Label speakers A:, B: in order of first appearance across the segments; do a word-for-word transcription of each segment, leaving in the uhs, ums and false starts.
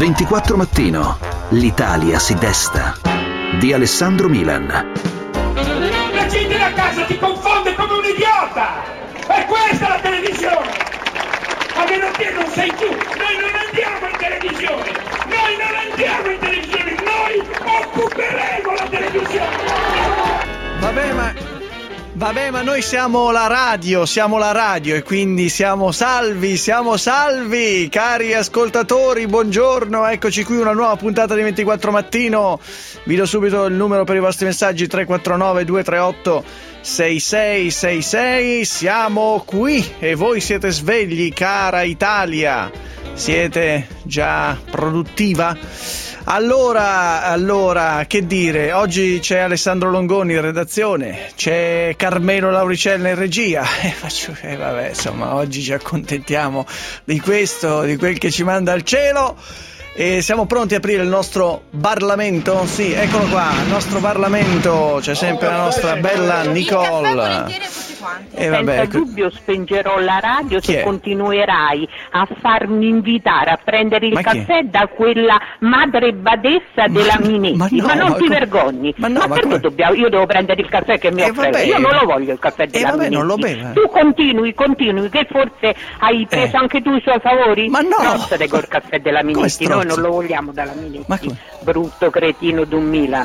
A: ventiquattro Mattino. L'Italia si desta. Di Alessandro Milan.
B: La gente da casa ti confonde come un idiota! E questa è la televisione! A meno che non sei tu! Noi non andiamo in televisione! Noi non andiamo in televisione! Noi occuperemo la televisione!
C: Vabbè, ma... Vabbè, ma noi siamo la radio, siamo la radio e quindi siamo salvi, siamo salvi, cari ascoltatori, buongiorno, eccoci qui, una nuova puntata di ventiquattro Mattino. Vi do subito il numero per i vostri messaggi: tre quattro nove due tre otto sei sei sei sei. Siamo qui e voi siete svegli, cara Italia, siete già produttiva? Allora, allora, che dire, oggi c'è Alessandro Longoni in redazione, c'è Carmelo Lauricella in regia, e faccio, eh, vabbè, insomma, oggi ci accontentiamo di questo, di quel che ci manda il cielo, e siamo pronti a aprire il nostro Parlamento? Sì, eccolo qua, il nostro Parlamento, c'è sempre la nostra bella Nicole.
D: E vabbè, senza dubbio spengerò la radio se continuerai a farmi invitare a prendere il ma caffè da quella madre badessa della ma, Minetti, ma, no, ma non ma ti com- vergogni, ma, no, ma, ma perché dobbiamo, io devo prendere il caffè che mi eh, offre? Io non lo voglio il caffè della eh, vabbè, Minetti, non lo beve. Tu continui, continui, che forse hai preso eh. anche tu i suoi favori? Ma no! Strozzate col caffè della Minetti, noi non lo vogliamo dalla Minetti, brutto cretino d'un Milan.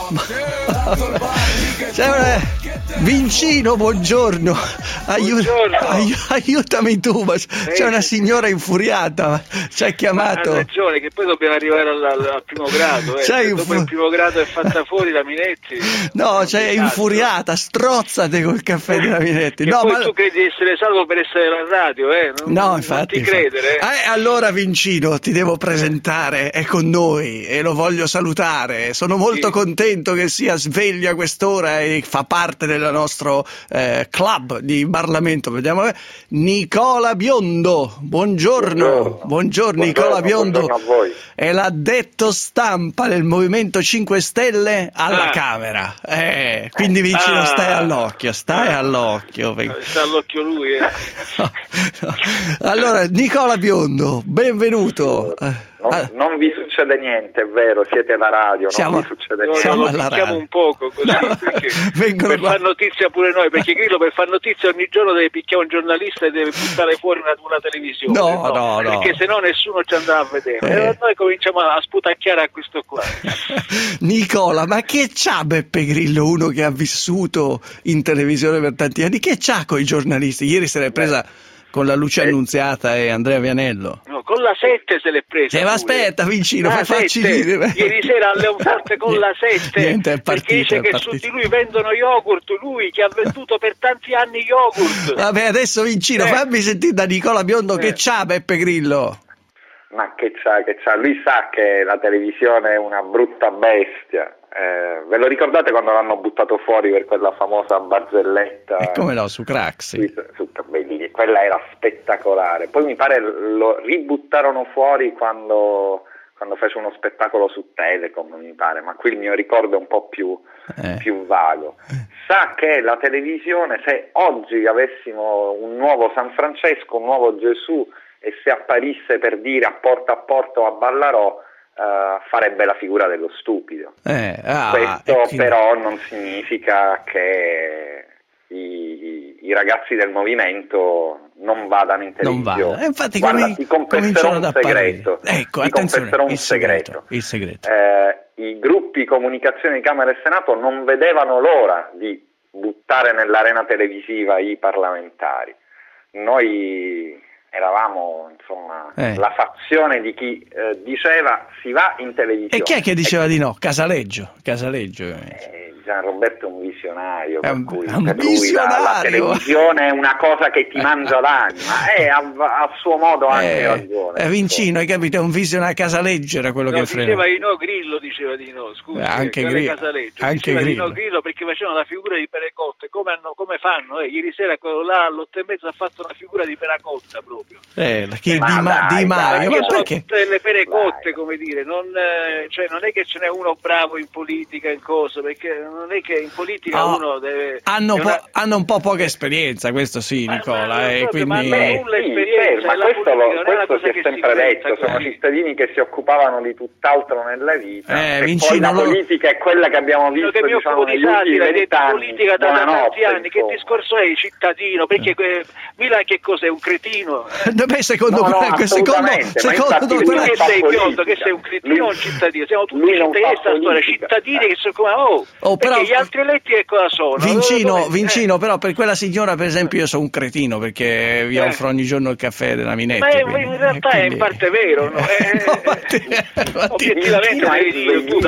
C: C'è una... Vincino, buongiorno. Aiut- buongiorno. Ai- aiutami tu, ma c'è una signora infuriata, ci ha chiamato.
E: Ha ragione, che poi dobbiamo arrivare al, al primo grado, eh. Se dopo infu- il primo grado è fatta fuori la Minetti.
C: No, c'è infuriata, strozzate col caffè della Minetti.
E: Che
C: No,
E: poi
C: ma
E: tu credi di essere salvo per essere alla radio, eh? Non,
C: no, infatti.
E: Non ti credere.
C: Eh, allora Vincino, ti devo presentare, è con noi e lo voglio salutare. Sono molto sì. contento che sia sveglio a quest'ora e fa parte del nostro eh, club di Parlamento. Vediamo, eh. Nicola Biondo, buongiorno. Buongiorno, buongiorno Nicola Biondo,
F: buongiorno a voi.
C: È l'addetto stampa del Movimento cinque Stelle alla
E: ah.
C: Camera. Eh, quindi Vicino ah. stai all'occhio, stai ah. all'occhio.
E: Sta all'occhio lui. Eh.
C: no, no. Allora, Nicola Biondo, benvenuto.
F: Non,
C: ah.
F: non vi succede niente, è vero, siete alla radio,
C: siamo,
F: non vi succede niente.
C: Siamo
E: alla radio. un poco così,
C: no.
E: per far notizia pure noi, perché Grillo per far notizia ogni giorno deve picchiare un giornalista e deve buttare fuori una, una televisione.
C: No, no, no.
E: Perché se no nessuno ci andava a vedere.
C: Eh.
E: E noi cominciamo a sputacchiare a questo qua.
C: Nicola, ma che c'ha Beppe Grillo, uno che ha vissuto in televisione per tanti anni? Che c'ha con i giornalisti? Ieri se l'è presa con la Lucia Annunziata e Andrea Vianello.
E: No, con la sette se l'è presa.
C: Eh, ma aspetta, Vicino,
E: ah,
C: facci dire.
E: Ieri sera a Leonforte con la sette.
C: Niente, è partita,
E: perché dice
C: è
E: che
C: partita.
E: su di lui vendono yogurt, lui che ha venduto per tanti anni yogurt.
C: Vabbè, adesso Vicino, eh. fammi sentire da Nicola Biondo eh. che c'ha Beppe Grillo.
F: Ma che c'ha, che c'ha? Lui sa che la televisione è una brutta bestia. Eh, ve lo ricordate quando l'hanno buttato fuori per quella famosa barzelletta?
C: E come no, su Craxi.
F: Su, su, su, quella era spettacolare. Poi mi pare lo ributtarono fuori quando, quando fece uno spettacolo su Telecom, mi pare, ma qui il mio ricordo è un po' più,
C: eh.
F: più vago. Sa che la televisione, se oggi avessimo un nuovo San Francesco, un nuovo Gesù, e se apparisse per dire a porta a porta a Ballarò, Uh, farebbe la figura dello stupido.
C: Eh, ah,
F: Questo
C: quindi...
F: però non significa che i, i ragazzi del movimento non vadano in televisione.
C: Non infatti,
F: Guarda,
C: come,
F: ti confesserò un segreto.
C: Ecco,
F: ti confesserò un
C: il
F: segreto.
C: segreto. Il segreto.
F: Eh, I gruppi comunicazione di Camera e Senato non vedevano l'ora di buttare nell'arena televisiva i parlamentari. Noi eravamo insomma eh. la fazione di chi eh, diceva si va in televisione.
C: E chi è che diceva e... di no? Casaleggio, Casaleggio.
F: Eh, Gian Roberto è un visionario,
C: è
F: un, per cui
C: un
F: per lui la, la televisione è una cosa che ti mangia l'anima, e a, a suo modo anche
C: eh,
F: ragione.
C: È Vincino, hai capito? È un visionario. Casaleggio era quello
E: no,
C: che frenava.
E: Diceva di no, Grillo diceva di no, scusa.
C: Eh, anche Grillo.
E: Casaleggio
C: anche
E: diceva
C: Grillo.
E: di no Grillo perché facevano la figura di Perecotte, come, hanno, come fanno? Eh? Ieri sera quello là all'otto e mezzo ha fatto una figura di Peracotta proprio.
C: Eh, che
F: ma
C: di, ma,
F: dai,
C: di Maio,
E: ma
C: ma
E: sono
C: perché?
E: tutte le perecotte,
F: dai.
E: come dire, non, eh, cioè, non è che ce n'è uno bravo in politica in cosa, perché non è che in politica
C: oh,
E: uno deve...
C: Hanno,
E: una...
C: po- hanno un po' poca esperienza, questo sì, Nicola. Ma,
E: ma,
C: eh, quindi...
E: ma nulla esperienza,
F: ma questo, lo, questo si è sempre
E: si
F: detto, sono cittadini che si occupavano di tutt'altro nella vita,
C: eh,
F: e
C: Vincino,
F: poi la
C: lo...
F: politica è quella che abbiamo visto,
E: che mi
F: diciamo,
E: occupo di satira, di politica da tanti anni, che
F: insomma.
E: discorso è cittadino? Perché eh. Milan che cos'è, un cretino?
C: Beh, secondo
F: no,
C: me,
F: no,
C: secondo, secondo
E: tu
C: quella...
E: che sei pionto, che sei un cretino o un cittadino? Siamo tutti cittadini, questa storia, cittadini che sono come oh,
C: oh però...
E: perché gli altri eletti che cosa sono?
C: Vincino,
E: eh.
C: Vincino, però per quella signora per esempio io sono un cretino perché vi eh. offro ogni giorno il caffè della Minetti.
E: Ma è,
C: quindi,
E: in realtà
C: quindi...
E: è in parte vero, no? Eh,
C: no, infatti, infatti,
E: obiettivamente vedi, tu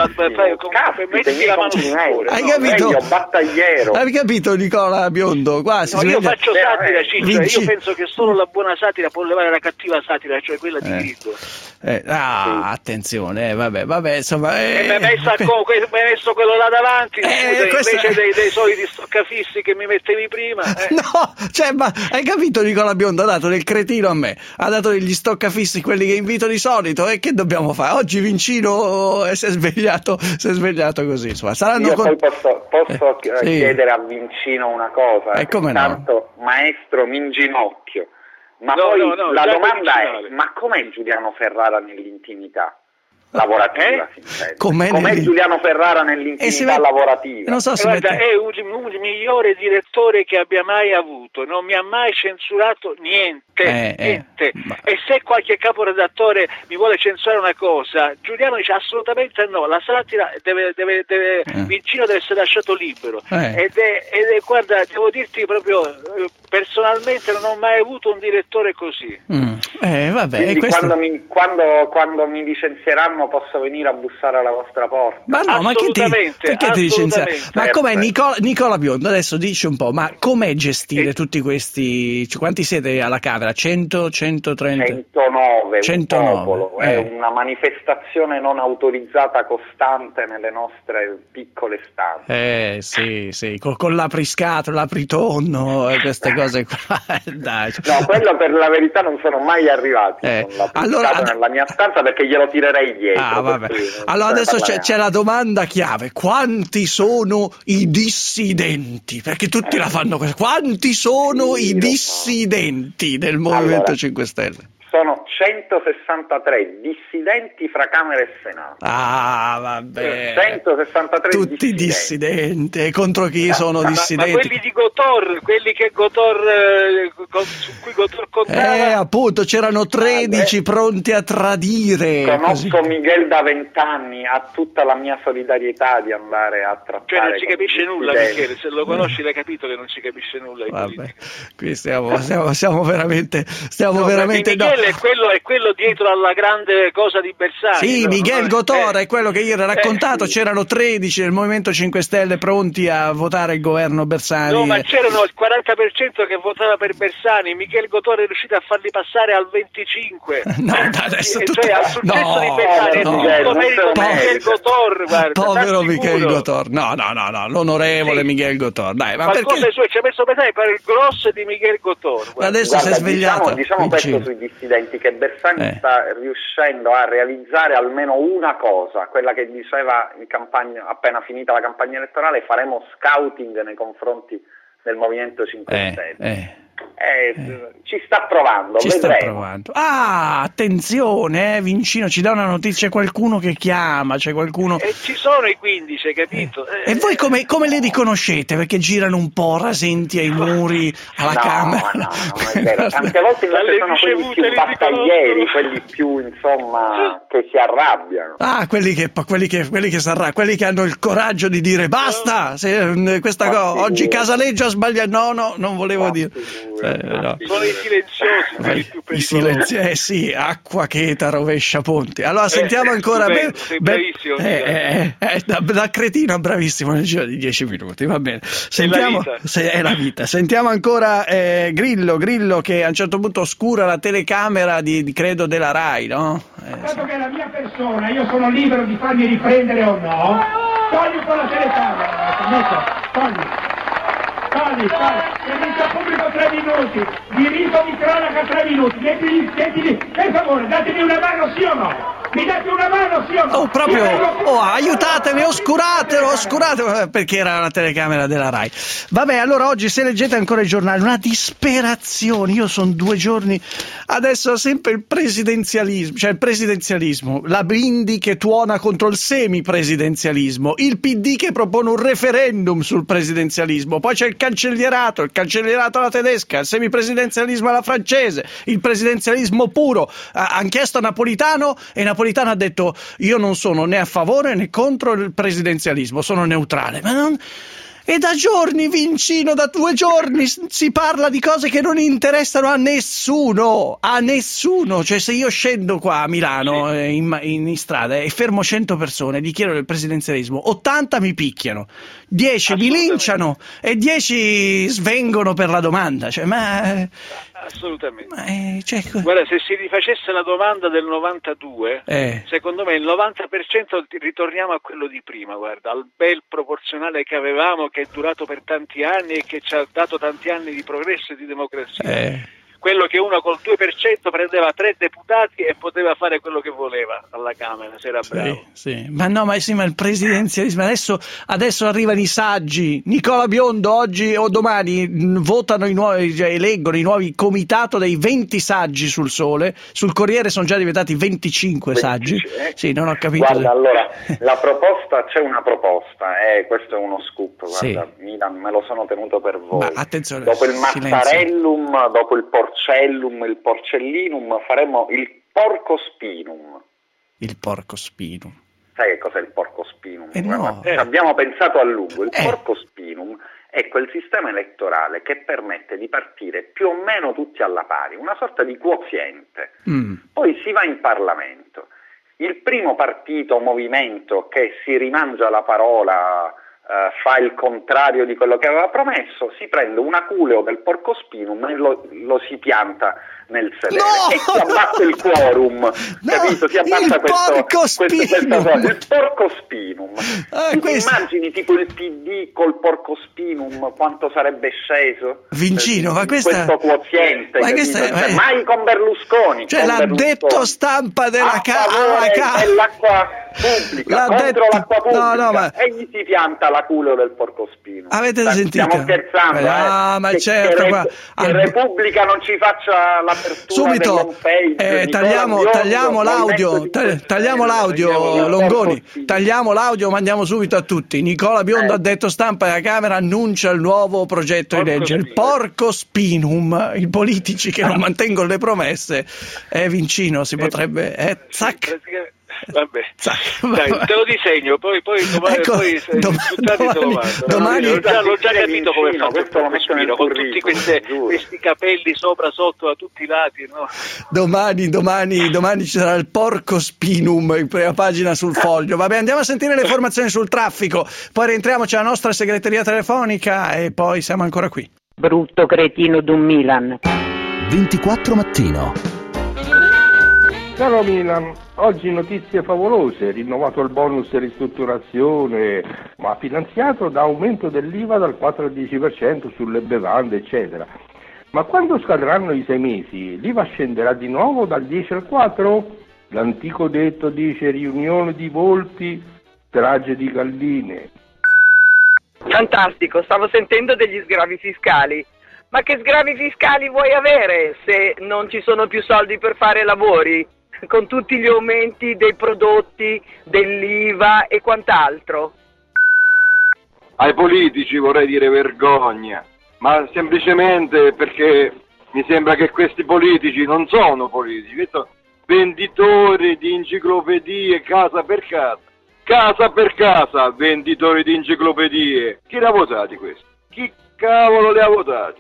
E: metti la mano sul cuore.
C: Hai capito?
F: Meglio, battagliero.
C: Hai capito Nicola Biondo? Qua si
E: no, io
C: vede...
E: faccio satira,
F: eh,
E: Ciccio, io penso che solo la buona satira può levare la cattiva satira, cioè quella di
C: eh.
E: Grillo.
C: Eh, ah, attenzione, eh, vabbè, vabbè, insomma... Eh,
E: e mi hai messo, messo quello là davanti,
C: eh,
E: scusa,
C: questa...
E: invece dei, dei soliti stoccafissi che mi mettevi prima. Eh.
C: No, cioè, ma hai capito Nicola Biondo? Ha dato del cretino a me, ha dato degli stoccafissi, quelli che invito di solito, e che dobbiamo fare? Oggi Vincino si è svegliato, si è svegliato così, insomma, saranno...
F: Io
C: con...
F: poi posso, posso
C: eh,
F: chiedere
C: sì.
F: a Vincino una cosa,
C: eh, come
F: intanto no? Maestro Minginocchio, ma
E: no,
F: poi
E: no, no,
F: la domanda
E: originale.
F: è, ma com'è Giuliano Ferrara nell'intimità lavorativa?
E: Eh?
F: Com'è, com'è nel... Giuliano Ferrara nell'intimità
C: met...
F: lavorativa?
C: Non so se
E: guarda,
C: mette...
E: è un, un, il migliore direttore che abbia mai avuto, non mi ha mai censurato niente,
C: eh,
E: niente.
C: Eh, ma...
E: E se qualche caporedattore mi vuole censurare una cosa, Giuliano dice assolutamente no, la satira deve, deve, deve eh. Vincino deve essere lasciato libero.
C: Eh.
E: Ed, è, ed è, guarda, devo dirti proprio, personalmente non ho mai avuto un direttore così.
C: Mm. Eh, vabbè,
F: Quindi
C: questo...
F: quando, mi, quando, quando mi licenzieranno posso venire a bussare alla vostra porta?
C: Ma no, ma che ti, perché ti licenziare? Ma com'è Nicola, Nicola Biondo? Adesso dici un po', ma com'è gestire
E: eh.
C: tutti questi? Quanti siete alla Camera? cento, centotrenta?
F: centonove,
C: centonove.
F: Un popolo,
C: eh.
F: è una manifestazione non autorizzata costante nelle nostre piccole stanze.
C: Eh sì, sì, con, con l'apriscatole, l'apritonno e queste cose qua. Dai.
F: No, quello per la verità non sono mai arrivati
C: eh.
F: con l'apriscatole
C: allora,
F: nella mia stanza perché glielo tirerei dietro.
C: Ah, vabbè. Allora adesso c'è, c'è la domanda chiave: quanti sono i dissidenti? Perché tutti eh. la fanno questa. Quanti sono sì, i dissidenti del Movimento allora, cinque Stelle?
F: Sono centosessantatré dissidenti fra Camera e Senato.
C: Ah, vabbè.
F: centosessantatré
C: tutti
F: dissidenti.
C: dissidenti. Contro chi no, sono
E: ma,
C: dissidenti?
E: Ma quelli di Gotor, quelli che Gotor, eh, con, su cui Gotor contava.
C: Eh, appunto, c'erano tredici ah, pronti a tradire.
F: Conosco così. Miguel da vent'anni, ha tutta la mia solidarietà di andare a trattare.
E: Cioè non ci capisce nulla, Michele, se lo conosci l'hai capito che non ci capisce nulla.
C: Vabbè, qui stiamo, stiamo, stiamo veramente, stiamo
E: no,
C: veramente...
E: Michele no. è, quello, è quello dietro alla grande cosa di Bersani.
C: Sì, no? Miguel Gotor eh. è quello che ieri ho raccontato, eh, sì. C'erano tredici del Movimento cinque Stelle pronti a votare il governo Bersani.
E: No, ma c'erano il quaranta per cento che votava per Bersani, Michel Gotor è riuscito a farli passare al venticinque per cento.
C: No, adesso
E: cioè,
C: tutto...
E: al successo
C: no,
E: di Bersani,
C: no,
E: è tutto
C: no,
E: merito di Michel Gotor, guarda.
C: Povero Michel Gotor, no, no, no, no, l'onorevole sì. Michel Gotor, dai, ma
E: qualcosa
C: perché...
E: sue ci ha messo Bersani per il grosso di Michel Gotor.
C: Guarda. Adesso
F: guarda,
C: si è svegliato.
F: Diciamo, diciamo questo sui dissidenti, che Bersani eh. sta riuscendo a realizzare almeno una cosa, quella che diceva in campagna, appena finita la campagna elettorale: faremo scouting nei confronti del Movimento cinque
C: eh,
F: Stelle.
C: Eh.
F: Eh, eh. Ci sta provando,
C: ci
F: vedremo.
C: sta provando. Ah, attenzione, eh, Vincino ci dà una notizia, qualcuno che chiama, c'è qualcuno...
E: E ci sono i quindici, hai capito?
C: Eh. E voi come, come le riconoscete? Perché girano un po' rasenti ai muri, alla
F: no,
C: Camera?
F: No, no, è vero. Tante volte invece sono quelli più battaglieri, quelli più, insomma, che si arrabbiano.
C: Ah, quelli che, quelli che, quelli che si arrabbiano, quelli che hanno il coraggio di dire basta, se, questa cosa, oggi Casaleggio ha sbagliato, no, no, non volevo dire. Eh, no.
E: Sono i silenziosi, quelli più
C: i silenzi, eh sì, acqua cheta rovescia ponti. Allora sentiamo eh, ancora
E: ben,
C: ben,
E: sei
C: ben,
E: bravissimo
C: eh, eh, eh, da, da cretino a bravissimo nel giro di dieci minuti, va bene. Sentiamo,
E: è la vita,
C: se, è la vita. Sentiamo ancora eh, Grillo, Grillo che a un certo punto oscura la telecamera di, di credo della Rai, no?
B: Eh, Dato sì. che è la mia persona, io sono libero di farmi riprendere o no, togli un po' la telecamera, togli. Togli, togli, servizio pubblico tre minuti, diritto di cronaca tre minuti, mettili, mettili, per favore, datemi una mano sì o no? Mi date una mano, sì o no?
C: Oh, proprio, oh, aiutatemi, oscuratelo, oscuratelo, perché era la telecamera della Rai. Vabbè, allora oggi se leggete ancora i giornali, una disperazione, io sono due giorni, adesso sempre il presidenzialismo, cioè il presidenzialismo, la Bindi che tuona contro il semipresidenzialismo, il P D che propone un referendum sul presidenzialismo, poi c'è il cancellierato, il cancellierato alla tedesca, il semipresidenzialismo alla francese, il presidenzialismo puro. Hanno chiesto a Napolitano e Napolitano ha detto io non sono né a favore né contro il presidenzialismo, sono neutrale. Ma non... E da giorni, Vincino, da due giorni si parla di cose che non interessano a nessuno, a nessuno. Cioè se io scendo qua a Milano sì. in, in, in strada e fermo cento persone, gli chiedo del presidenzialismo, ottanta mi picchiano, dieci mi linciano e dieci svengono per la domanda. Cioè, ma...
E: Assolutamente.
C: Ma è, cioè...
E: Guarda, se si rifacesse la domanda del novantadue, eh. secondo me il novanta per cento ritorniamo a quello di prima, guarda, al bel proporzionale che avevamo, che è durato per tanti anni e che ci ha dato tanti anni di progresso e di democrazia. Eh. Quello che uno col due per cento prendeva tre deputati e poteva fare quello che voleva alla Camera, se era bravo.
C: Sì, sì. Ma no, ma sì, ma il presidenzialismo, adesso, adesso arrivano i saggi, Nicola Biondo oggi o domani votano i nuovi, cioè, eleggono i nuovi comitato dei venti saggi sul Sole, sul Corriere sono già diventati venticinque saggi.
F: Eh?
C: Sì, non ho capito.
F: Guarda, allora, la proposta, c'è una proposta, eh, questo è uno scoop, guarda, sì. Milan, me lo sono tenuto per voi. Ma
C: attenzione,
F: dopo il Mattarellum, silenzio. Dopo il Porcellum, il Porcellinum, faremo il Porcospinum.
C: Il Porcospinum.
F: Sai che cos'è il Porcospinum?
C: Eh no.
F: eh. Abbiamo pensato a lungo. Il eh. Porcospinum è quel sistema elettorale che permette di partire più o meno tutti alla pari, una sorta di quoziente. Mm. Poi si va in Parlamento. Il primo partito o movimento che si rimangia la parola, Uh, fa il contrario di quello che aveva promesso, si prende un aculeo del porcospinum e lo, lo si pianta nel sedere no! e si abbatte il quorum, no! Capito? Si abbatte
C: il
F: questo, questo,
C: questo
F: il porcospinum. Ah, questo... Immagini tipo il P D col porcospinum quanto sarebbe sceso
C: Vincino,
F: eh,
C: ma questa...
F: questo quoziente,
C: ma questa è...
F: cioè, mai con Berlusconi,
C: cioè l'ha detto stampa della
F: casa ca... dell'acqua pubblica
C: l'ha
F: contro
C: detto...
F: l'acqua pubblica,
C: no, no, ma...
F: e gli si pianta l'aculeo del porcospino.
C: Avete
F: Sta,
C: sentito?
F: Stiamo scherzando,
C: ah,
F: eh?
C: ma
F: che,
C: certo,
F: che,
C: ma...
F: che Al... Repubblica non ci faccia l'apertura
C: subito
F: dell'home page,
C: eh, tagliamo,
F: Biondo,
C: tagliamo l'audio tag, tagliamo l'audio tagliamo Longoni tagliamo l'audio, mandiamo subito a tutti. Nicola Biondo eh. ha detto stampa e la Camera annuncia il nuovo progetto
F: porco
C: di legge, il Porcospinum. I politici che ah. non mantengono le promesse, eh, Vincino, si eh, potrebbe eh, zac.
E: Vabbè, dai, te lo disegno, poi, poi domani,
C: ecco,
E: poi
C: dom-
E: domani,
C: domani,
E: domani,
C: domani
E: l'ho già, l'ho già capito come fa
F: questo lo metto nel
E: con tutti queste, questi capelli sopra sotto da tutti i lati, no?
C: Domani, domani, domani ci sarà il Porcospinum in prima pagina sul Foglio. Vabbè, andiamo a sentire le informazioni sul traffico, poi rientriamoci alla nostra segreteria telefonica e poi siamo ancora qui.
D: Brutto cretino d'un Milan.
A: ventiquattro mattino.
G: Caro Milan, oggi notizie favolose, rinnovato il bonus ristrutturazione, ma finanziato da aumento dell'I V A dal quattro al dieci per cento sulle bevande, eccetera. Ma quando scadranno i sei mesi, l'I V A scenderà di nuovo dal dieci al quattro? L'antico detto dice riunione di volpi, strage di galline.
H: Fantastico, stavo sentendo degli sgravi fiscali. Ma che sgravi fiscali vuoi avere se non ci sono più soldi per fare lavori? Con tutti gli aumenti dei prodotti, dell'I V A e quant'altro.
I: Ai politici vorrei dire vergogna, ma semplicemente perché mi sembra che questi politici non sono politici, sono venditori di enciclopedie casa per casa, casa per casa, venditori di enciclopedie. Chi li ha votati questi? Chi cavolo li ha votati?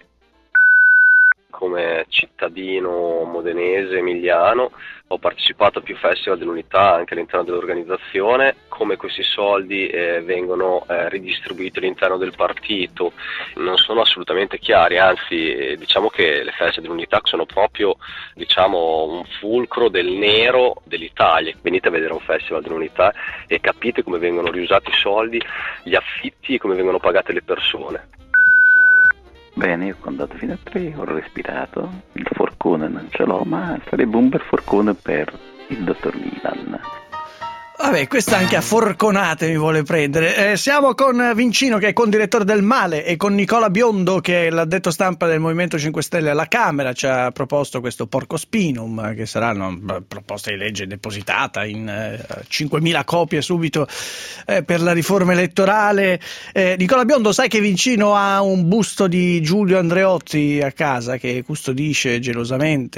J: Come cittadino modenese, emiliano, ho partecipato a più festival dell'Unità anche all'interno dell'organizzazione. Come questi soldi eh, vengono eh, ridistribuiti all'interno del partito non sono assolutamente chiari, anzi eh, diciamo che le feste dell'Unità sono proprio diciamo un fulcro del nero dell'Italia. Venite a vedere un festival dell'Unità e capite come vengono riusati i soldi, gli affitti e come vengono pagate le persone.
K: Bene, io ho contato fino a tre, ho respirato, il forco forcone non ce l'ho, ma sarebbe un bel forcone per il dottor Milan.
C: Vabbè, questa anche a forconate mi vuole prendere. Eh, siamo con Vincino, che è condirettore del Male, e con Nicola Biondo, che è l'addetto stampa del Movimento cinque Stelle alla Camera. Ci ha proposto questo porco spinum, che sarà una proposta di legge depositata in eh, cinquemila copie subito eh, per la riforma elettorale. Eh, Nicola Biondo, sai che Vincino ha un busto di Giulio Andreotti a casa che custodisce gelosamente.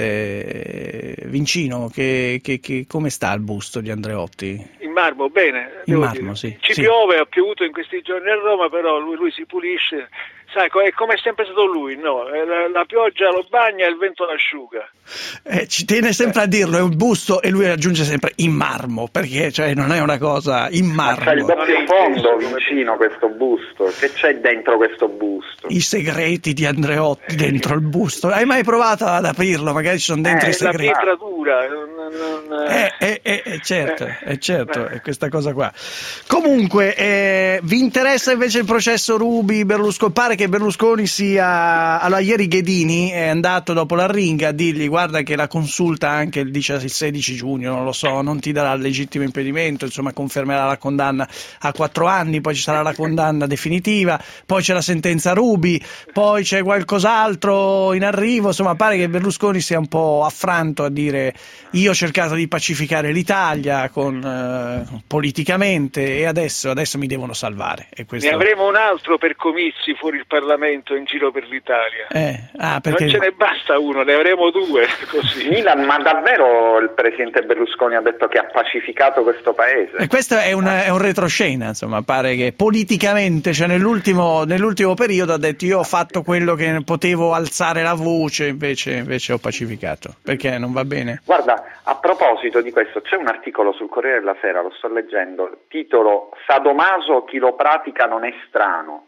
C: Eh, Vincino, che, che, che, come sta il busto di Andreotti?
E: In marmo, bene.
C: In marmo, sì.
E: Ci
C: sì.
E: piove, ha piovuto in questi giorni a Roma, però lui, lui si pulisce. Sai, è come è sempre stato lui, no? La, la pioggia lo bagna e il vento l'asciuga.
C: Eh, ci tiene sempre eh. a dirlo, è un busto, e lui aggiunge sempre in marmo, perché cioè non è una cosa in marmo.
F: Ma c'è il doppio fondo vicino questo busto, che c'è dentro questo busto?
C: I segreti di Andreotti dentro il busto. Hai mai provato ad aprirlo? Magari ci sono dentro
E: eh,
C: i segreti.
E: La pietra dura. Non, non...
C: Eh, eh, eh, eh, certo, eh. è certo, è questa cosa qua. Comunque, eh, vi interessa invece il processo Ruby-Berlusconi? Pare che Berlusconi sia... Allora, ieri Ghedini è andato dopo l'Arringa a dirgli: guarda che la consulta anche il, il sedici giugno, non lo so, non ti darà il legittimo impedimento, insomma confermerà la condanna a quattro anni, poi ci sarà la condanna definitiva, poi c'è la sentenza Ruby, poi c'è qualcos'altro in arrivo. Insomma, pare che Berlusconi sia un po' affranto a dire: io ho cercato di pacificare l'Italia con, eh, politicamente, e adesso, adesso mi devono salvare. E questo...
E: Ne avremo un altro per comizi fuori il Parlamento in giro per l'Italia.
C: Eh, ah, perché...
E: Non ce ne basta uno, ne avremo due così.
F: Milan, ma davvero il presidente Berlusconi ha detto che ha pacificato questo paese?
C: E questo è un, è un retroscena, insomma, pare che politicamente, cioè nell'ultimo, nell'ultimo periodo ha detto: io ho fatto quello che potevo alzare la voce, invece, invece ho pacificato. Perché non va bene?
F: Guarda, a proposito di questo, c'è un articolo sul Corriere della Sera, lo sto leggendo, titolo Sadomaso, chi lo pratica non è strano.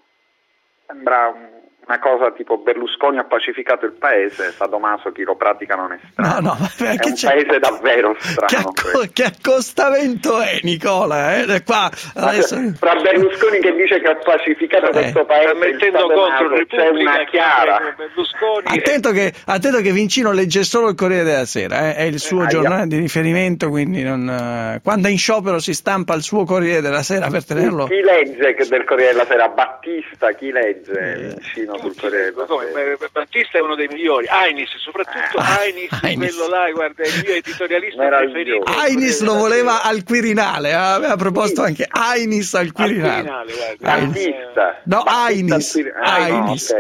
F: Sembra un... una cosa tipo Berlusconi ha pacificato il paese, Sadomaso chi lo pratica non è strano.
C: No, no,
F: è un c'è... paese davvero strano.
C: Che, acco- che accostamento è, Nicola? Eh? Qua, adesso...
F: Fra Berlusconi che dice che ha pacificato eh. questo paese,
E: mettendo contro il
F: c'è una chiara.
E: Berlusconi
C: attento, che, attento che Vincino legge solo il Corriere della Sera, eh? È il suo eh, giornale di riferimento, quindi non... quando è in sciopero si stampa il suo Corriere della Sera per tenerlo.
F: Chi legge del Corriere della Sera? Battista, chi legge eh. Vincino?
E: Come, Battista è uno dei migliori, Ainis, soprattutto ah, Ainis, Ainis, quello là, guarda, è il mio editorialista preferito.
C: Ainis lo voleva al Quirinale, aveva proposto anche Ainis al Quirinale.
E: Al Quirinale,
F: Battista.
C: No, Ainis. Ainis.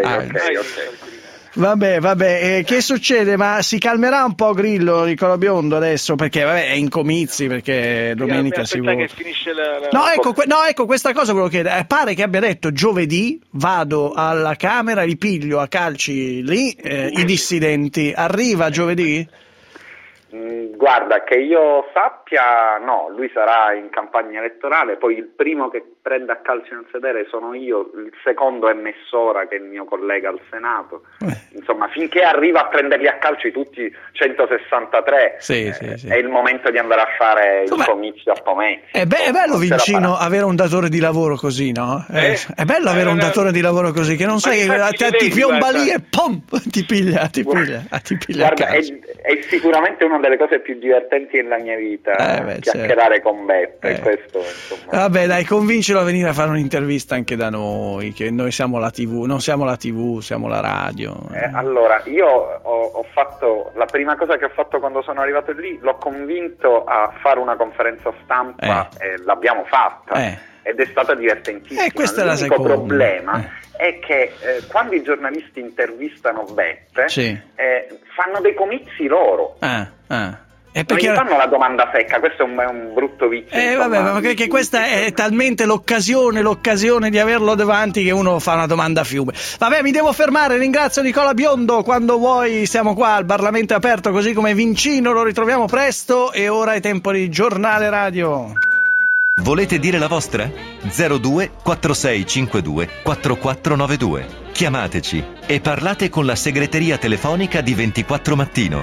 C: Vabbè, vabbè, eh, che succede? Ma si calmerà un po' Grillo, Nicola Biondo, adesso? Perché vabbè, è in comizi, perché domenica si vota.
E: Che finisce la, la...
C: No, ecco, que- no, ecco, questa cosa volevo chiedere. Eh, pare che abbia detto: giovedì vado alla Camera, li piglio a calci lì, eh, i dissidenti. Arriva giovedì?
F: Mm, guarda, che io sappia, no, lui sarà in campagna elettorale, poi il primo che prende a calci nel sedere sono io, il secondo è Messora, che è il mio collega al Senato. Eh. Insomma, finché arriva a prenderli a calci tutti centosessantatré,
C: sì,
F: eh,
C: sì, sì.
F: è il momento di andare a fare il comizio a Pomezia.
C: È, be- è bello, Vincino, avere un datore di lavoro così, no? Eh, eh? È bello avere eh, un datore di lavoro così, che non sai che ti, ti piomba lì e pom, ti piglia, ti piglia, ti piglia.
F: Guarda, è, è sicuramente una delle cose più divertenti della mia vita,
C: eh beh,
F: chiacchierare
C: certo.
F: con Beppe,
C: eh.
F: questo, insomma.
C: Vabbè, dai, convincilo a venire a fare un'intervista anche da noi, che noi siamo la tivù, non siamo la tivù, siamo la radio.
F: Eh, allora, io ho, ho fatto, la prima cosa che ho fatto quando sono arrivato lì, l'ho convinto a fare una conferenza stampa eh. e l'abbiamo fatta. Eh. Ed è stata divertentissima.
C: Eh, questa
F: L'unico
C: è la seconda.
F: problema
C: eh.
F: è che eh, quando i giornalisti intervistano Beppe,
C: sì.
F: eh, fanno dei comizi loro.
C: Ah, ah.
F: E perché... non gli fanno la domanda secca, questo è un, è un brutto vizio.
C: Eh, vabbè, ma perché questa è talmente l'occasione, l'occasione di averlo davanti, che uno fa una domanda a fiume. Vabbè, mi devo fermare, ringrazio Nicola Biondo, quando vuoi siamo qua al Parlamento aperto, così come Vincino, lo ritroviamo presto, e ora è tempo di giornale radio.
L: Volete dire la vostra? zero due quattro sei cinque due quattro quattro nove due. Chiamateci e parlate con la segreteria telefonica di ventiquattro Mattino.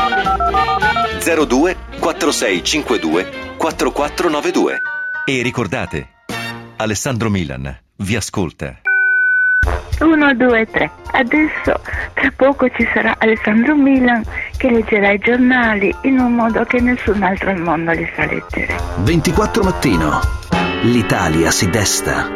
L: zero due quattro sei cinque due quattro quattro nove due. E ricordate, Alessandro Milan vi ascolta.
M: uno, due, tre. Adesso tra poco ci sarà Alessandro Milan che leggerà i giornali in un modo che nessun altro al mondo li sa leggere.
A: ventiquattro mattino. L'Italia si desta.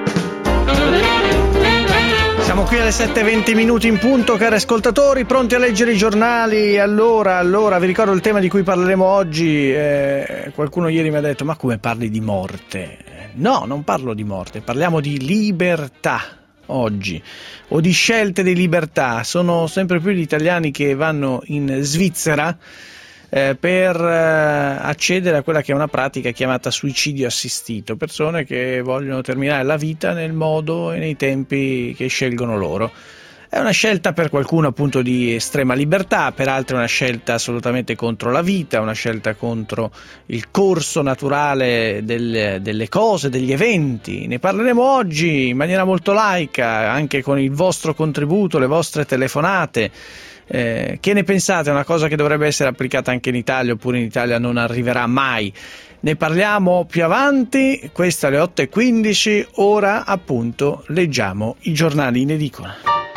C: Siamo qui alle sette e venti minuti in punto, cari ascoltatori, pronti a leggere i giornali. Allora, allora, vi ricordo il tema di cui parleremo oggi. Eh, qualcuno ieri mi ha detto, ma come parli di morte? No, non parlo di morte, parliamo di libertà oggi, o di scelte di libertà. Sono sempre più gli italiani che vanno in Svizzera eh, per eh, accedere a quella che è una pratica chiamata suicidio assistito, persone che vogliono terminare la vita nel modo e nei tempi che scelgono loro. È una scelta per qualcuno appunto di estrema libertà, per altri è una scelta assolutamente contro la vita, una scelta contro il corso naturale del, delle cose, degli eventi. Ne parleremo oggi in maniera molto laica, anche con il vostro contributo, le vostre telefonate. Eh, che ne pensate? È una cosa che dovrebbe essere applicata anche in Italia, oppure in Italia non arriverà mai? Ne parliamo più avanti. Questa alle otto e quindici, ora appunto leggiamo i giornali in edicola.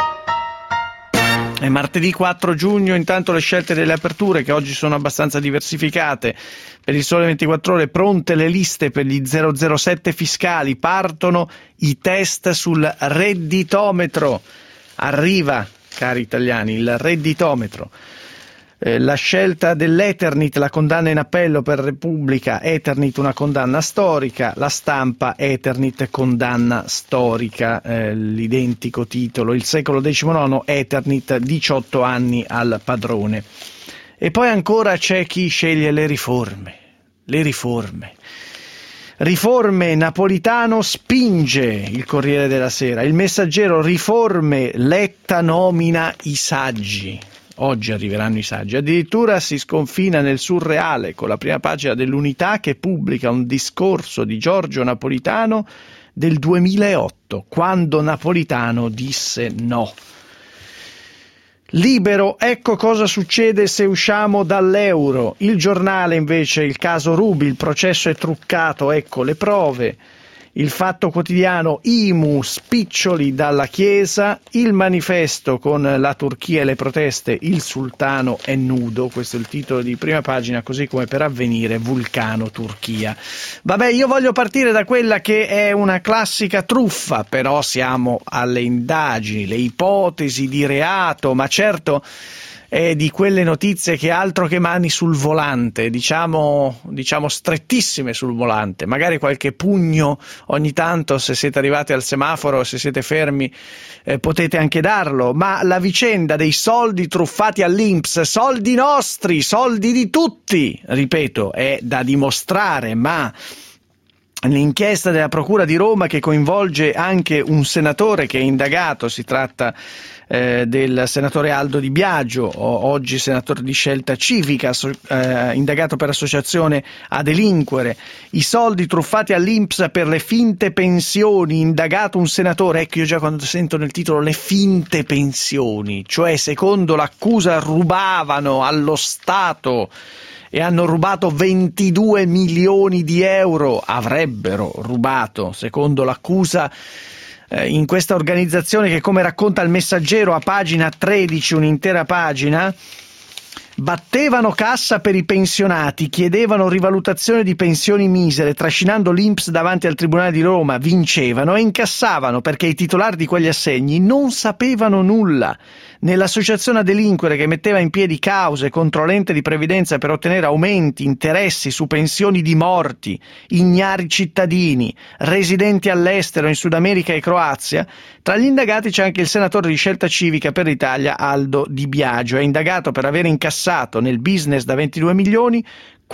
C: È martedì quattro giugno, intanto le scelte delle aperture che oggi sono abbastanza diversificate. Per il Sole ventiquattro Ore pronte le liste per gli zero zero sette fiscali, partono i test sul redditometro. Arriva, cari italiani, il redditometro. Eh, la scelta dell'Eternit, la condanna in appello per Repubblica, Eternit una condanna storica, La Stampa, Eternit condanna storica, eh, l'identico titolo, il secolo diciannove, Eternit diciotto anni al padrone. E poi ancora c'è chi sceglie le riforme, le riforme. Riforme, Napolitano spinge, il Corriere della Sera, il Messaggero, riforme, Letta nomina i saggi. Oggi arriveranno i saggi. Addirittura si sconfina nel surreale con la prima pagina dell'Unità che pubblica un discorso di Giorgio Napolitano del duemilaotto, quando Napolitano disse no. Libero, ecco cosa succede se usciamo dall'euro. Il Giornale invece, il caso Ruby, il processo è truccato, ecco le prove. Il Fatto Quotidiano, I M U, spiccioli dalla Chiesa. Il Manifesto con la Turchia e le proteste, il sultano è nudo. Questo è il titolo di prima pagina, così come per Avvenire, vulcano Turchia. Vabbè, io voglio partire da quella che è una classica truffa, però siamo alle indagini, le ipotesi di reato, ma certo è di quelle notizie che altro che mani sul volante, diciamo, diciamo strettissime sul volante, magari qualche pugno ogni tanto se siete arrivati al semaforo, se siete fermi eh, potete anche darlo, ma la vicenda dei soldi truffati all'I N P S, soldi nostri, soldi di tutti, ripeto, è da dimostrare, ma l'inchiesta della Procura di Roma che coinvolge anche un senatore che è indagato, si tratta eh, del senatore Aldo Di Biagio, oggi senatore di Scelta Civica, so, eh, indagato per associazione a delinquere. I soldi truffati all'I N P S per le finte pensioni, indagato un senatore. Ecco, io già quando sento nel titolo le finte pensioni, cioè secondo l'accusa rubavano allo Stato e hanno rubato ventidue milioni di euro, avrebbero rubato, secondo l'accusa, eh, in questa organizzazione che, come racconta il Messaggero a pagina tredici, un'intera pagina, battevano cassa per i pensionati, chiedevano rivalutazione di pensioni misere, trascinando l'I N P S davanti al Tribunale di Roma, vincevano e incassavano perché i titolari di quegli assegni non sapevano nulla. Nell'associazione a delinquere che metteva in piedi cause contro l'ente di previdenza per ottenere aumenti, interessi su pensioni di morti, ignari cittadini, residenti all'estero in Sud America e Croazia, tra gli indagati c'è anche il senatore di Scelta Civica per l'Italia Aldo Di Biagio. È indagato per aver incassato nel business da ventidue milioni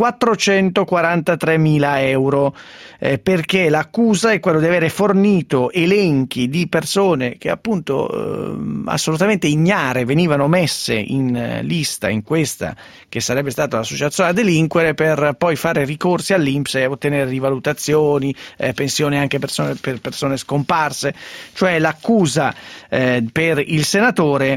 C: quattrocentoquarantatremila euro, eh, perché l'accusa è quello di avere fornito elenchi di persone che appunto eh, assolutamente ignare venivano messe in eh, lista in questa che sarebbe stata l'associazione a delinquere, per poi fare ricorsi all'I N P S e ottenere rivalutazioni, eh, pensioni anche persone, per persone scomparse. Cioè l'accusa eh, per il senatore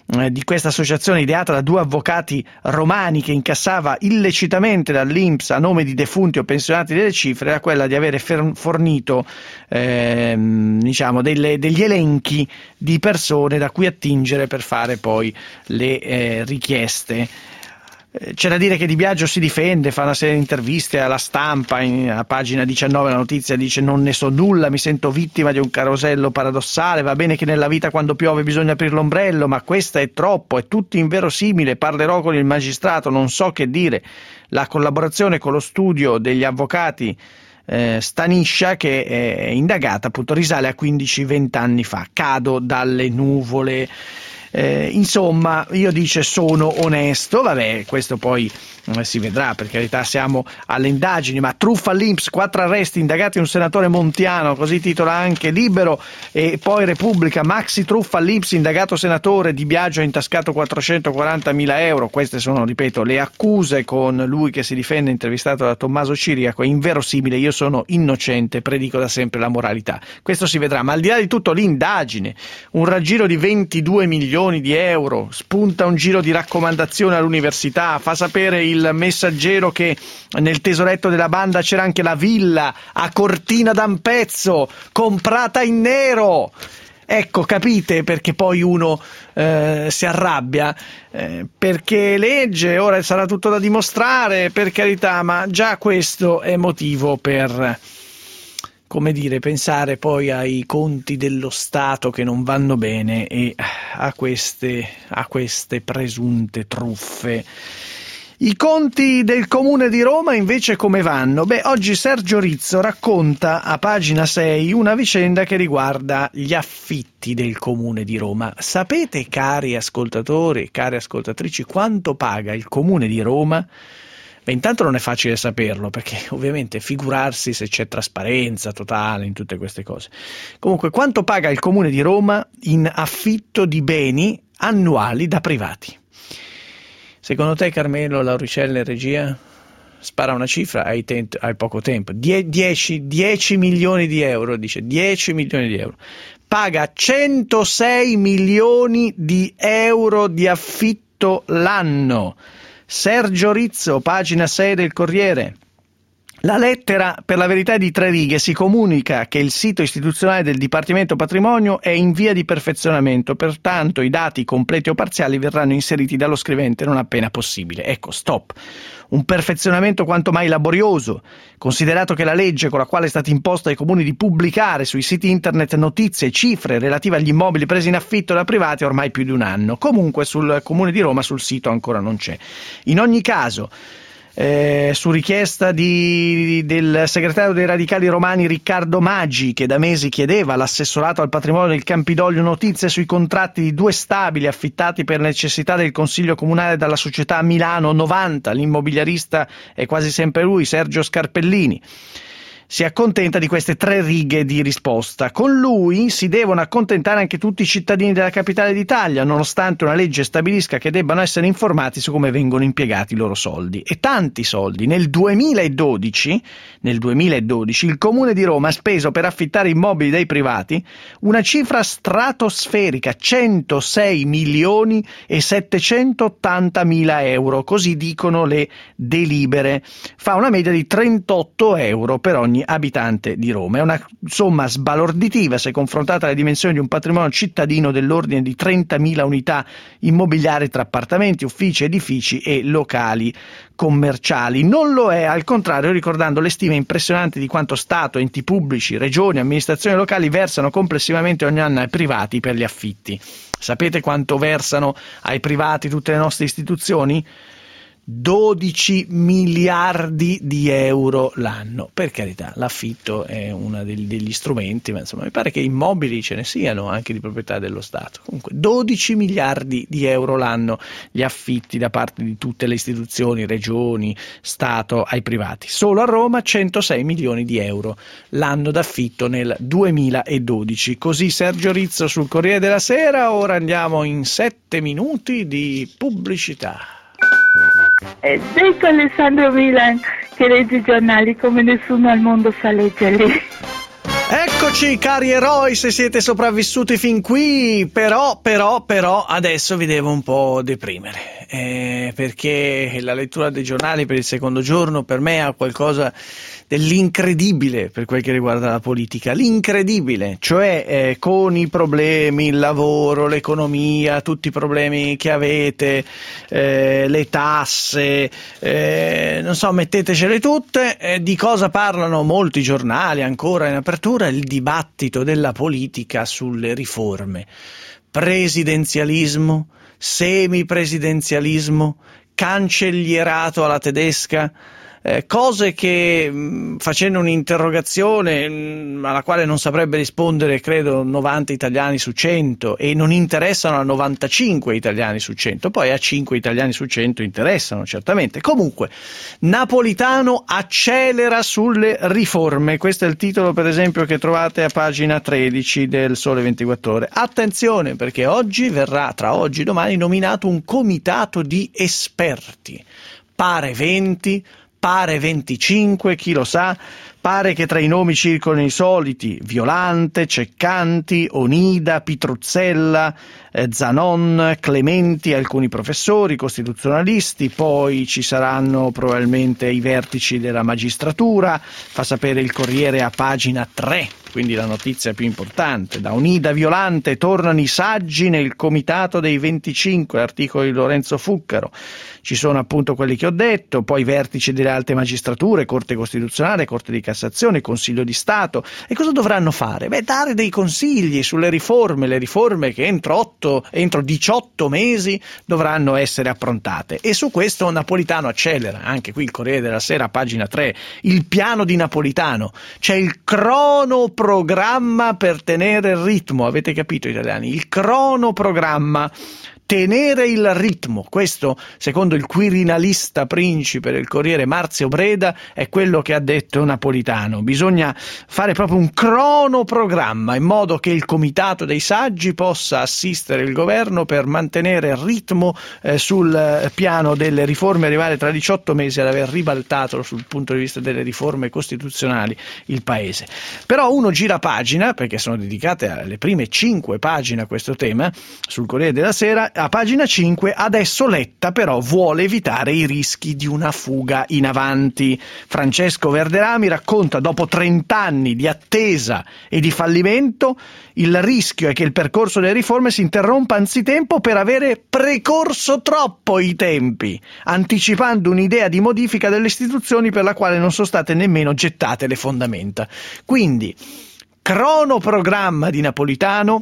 C: eh, di questa associazione ideata da due avvocati romani che incassava illecitamente dall'I N P S a nome di defunti o pensionati delle cifre era quella di avere fer- fornito eh, diciamo delle, degli elenchi di persone da cui attingere per fare poi le eh, richieste. C'è da dire che Di Biagio si difende, fa una serie di interviste alla Stampa, in, a pagina diciannove la notizia dice: non ne so nulla, mi sento vittima di un carosello paradossale, va bene che nella vita quando piove bisogna aprire l'ombrello, ma questa è troppo, è tutto inverosimile, parlerò con il magistrato, non so che dire. La collaborazione con lo studio degli avvocati eh, Staniscia, che è indagata, appunto risale a quindici venti anni fa. Cado dalle nuvole. Eh, insomma, io dice sono onesto, vabbè, questo poi eh, si vedrà, per carità, siamo alle indagini, ma truffa all'I N P S, quattro arresti, indagati un senatore montiano, così titola anche Libero, e poi Repubblica, maxi truffa all'I N P S, indagato senatore, Di Biagio ha intascato quattrocentoquarantamila euro, queste sono, ripeto, le accuse, con lui che si difende, intervistato da Tommaso Ciriaco, è inverosimile, io sono innocente, predico da sempre la moralità, questo si vedrà, ma al di là di tutto l'indagine, un raggiro di ventidue milioni di euro, spunta un giro di raccomandazione all'università, fa sapere il Messaggero che nel tesoretto della banda c'era anche la villa a Cortina d'Ampezzo comprata in nero. Ecco, capite perché poi uno eh, si arrabbia, eh, perché legge, ora sarà tutto da dimostrare, per carità, ma già questo è motivo per, come dire, pensare poi ai conti dello Stato che non vanno bene e a queste, a queste presunte truffe. I conti del Comune di Roma invece come vanno? Beh, oggi Sergio Rizzo racconta a pagina sei una vicenda che riguarda gli affitti del Comune di Roma. Sapete, cari ascoltatori, cari ascoltatrici, quanto paga il Comune di Roma? Beh, intanto non è facile saperlo, perché ovviamente figurarsi se c'è trasparenza totale in tutte queste cose. Comunque, quanto paga il Comune di Roma in affitto di beni annuali da privati? Secondo te, Carmelo, Lauricella e regia? Spara una cifra, hai, tent- hai poco tempo. dieci milioni di euro, dice, dieci milioni di euro. Paga centosei milioni di euro di affitto l'anno. Sergio Rizzo, pagina sei del Corriere. La lettera, per la verità, è di tre righe. Si comunica che il sito istituzionale del Dipartimento Patrimonio è in via di perfezionamento, pertanto i dati completi o parziali verranno inseriti dallo scrivente non appena possibile. Ecco, stop. Un perfezionamento quanto mai laborioso, considerato che la legge con la quale è stato imposto ai comuni di pubblicare sui siti internet notizie e cifre relative agli immobili presi in affitto da privati è ormai più di un anno. Comunque sul Comune di Roma sul sito ancora non c'è. In ogni caso, Eh, su richiesta di, del segretario dei Radicali Romani Riccardo Maggi, che da mesi chiedeva all'assessorato al patrimonio del Campidoglio notizie sui contratti di due stabili affittati per necessità del Consiglio Comunale dalla società Milano novanta, l'immobiliarista è quasi sempre lui, Sergio Scarpellini. Si accontenta di queste tre righe di risposta. Con lui si devono accontentare anche tutti i cittadini della capitale d'Italia, nonostante una legge stabilisca che debbano essere informati su come vengono impiegati i loro soldi. E tanti soldi. Nel duemiladodici, nel duemiladodici il Comune di Roma ha speso per affittare immobili dai privati una cifra stratosferica, centosei milioni e settecentottantamila euro, così dicono le delibere. Fa una media di trentotto euro per ogni abitante di Roma. È una somma sbalorditiva se confrontata alle dimensioni di un patrimonio cittadino dell'ordine di trentamila unità immobiliari tra appartamenti, uffici, edifici e locali commerciali. Non lo è, al contrario, ricordando le stime impressionanti di quanto Stato, enti pubblici, regioni, amministrazioni locali versano complessivamente ogni anno ai privati per gli affitti. Sapete quanto versano ai privati tutte le nostre istituzioni? dodici miliardi di euro l'anno. Per carità, l'affitto è uno degli, degli strumenti, ma insomma mi pare che immobili ce ne siano anche di proprietà dello Stato. Comunque dodici miliardi di euro l'anno gli affitti da parte di tutte le istituzioni, regioni, Stato ai privati. Solo a Roma centosei milioni di euro l'anno d'affitto nel duemiladodici. Così Sergio Rizzo sul Corriere della Sera. Ora andiamo in sette minuti di pubblicità.
M: Ed ecco Alessandro Milan che legge i giornali come nessuno al mondo sa leggerli.
C: Ecco Eccoci cari eroi, se siete sopravvissuti fin qui, però, però, però adesso vi devo un po' deprimere, eh, perché la lettura dei giornali per il secondo giorno per me ha qualcosa dell'incredibile per quel che riguarda la politica, l'incredibile, cioè eh, con i problemi, il lavoro, l'economia, tutti i problemi che avete, eh, le tasse, eh, non so, mettetecele tutte, eh, di cosa parlano molti giornali ancora in apertura? Il dibattito della politica sulle riforme, presidenzialismo, semipresidenzialismo, cancellierato alla tedesca. Eh, cose che mh, facendo un'interrogazione mh, alla quale non saprebbe rispondere credo novanta italiani su cento e non interessano a novantacinque italiani su cento, poi a cinque italiani su cento interessano certamente. Comunque Napolitano accelera sulle riforme, questo è il titolo per esempio che trovate a pagina tredici del Sole ventiquattro Ore. Attenzione, perché oggi verrà, tra oggi e domani, nominato un comitato di esperti, pare venti, pare venticinque, chi lo sa. Pare che tra i nomi circolino i soliti: Violante, Ceccanti, Onida, Pitruzzella, eh, Zanon, Clementi, alcuni professori costituzionalisti, poi ci saranno probabilmente i vertici della magistratura, fa sapere il Corriere a pagina tre, quindi la notizia più importante. Da Onida Violante tornano i saggi nel comitato dei venticinque, articolo di Lorenzo Fuccaro. Ci sono appunto quelli che ho detto, poi vertici delle alte magistrature, Corte Costituzionale, Corte di Cassazione, Consiglio di Stato. E cosa dovranno fare? Beh, dare dei consigli sulle riforme, le riforme che entro, otto, entro diciotto mesi dovranno essere approntate. E su questo Napolitano accelera, anche qui il Corriere della Sera, pagina tre, il piano di Napolitano. C'è il cronoprogramma per tenere il ritmo, avete capito italiani? Il cronoprogramma. Tenere il ritmo, questo secondo il quirinalista principe del Corriere Marzio Breda è quello che ha detto Napolitano. Bisogna fare proprio un cronoprogramma in modo che il comitato dei saggi possa assistere il governo per mantenere il ritmo eh, sul piano delle riforme, arrivare tra diciotto mesi ad aver ribaltato sul punto di vista delle riforme costituzionali il paese. Però uno gira pagina, perché sono dedicate alle prime cinque pagine a questo tema sul Corriere della Sera. A pagina cinque, adesso Letta però vuole evitare i rischi di una fuga in avanti. Francesco Verderami racconta: dopo trent'anni di attesa e di fallimento, il rischio è che il percorso delle riforme si interrompa anzitempo per avere precorso troppo i tempi, anticipando un'idea di modifica delle istituzioni per la quale non sono state nemmeno gettate le fondamenta. Quindi, cronoprogramma di Napolitano,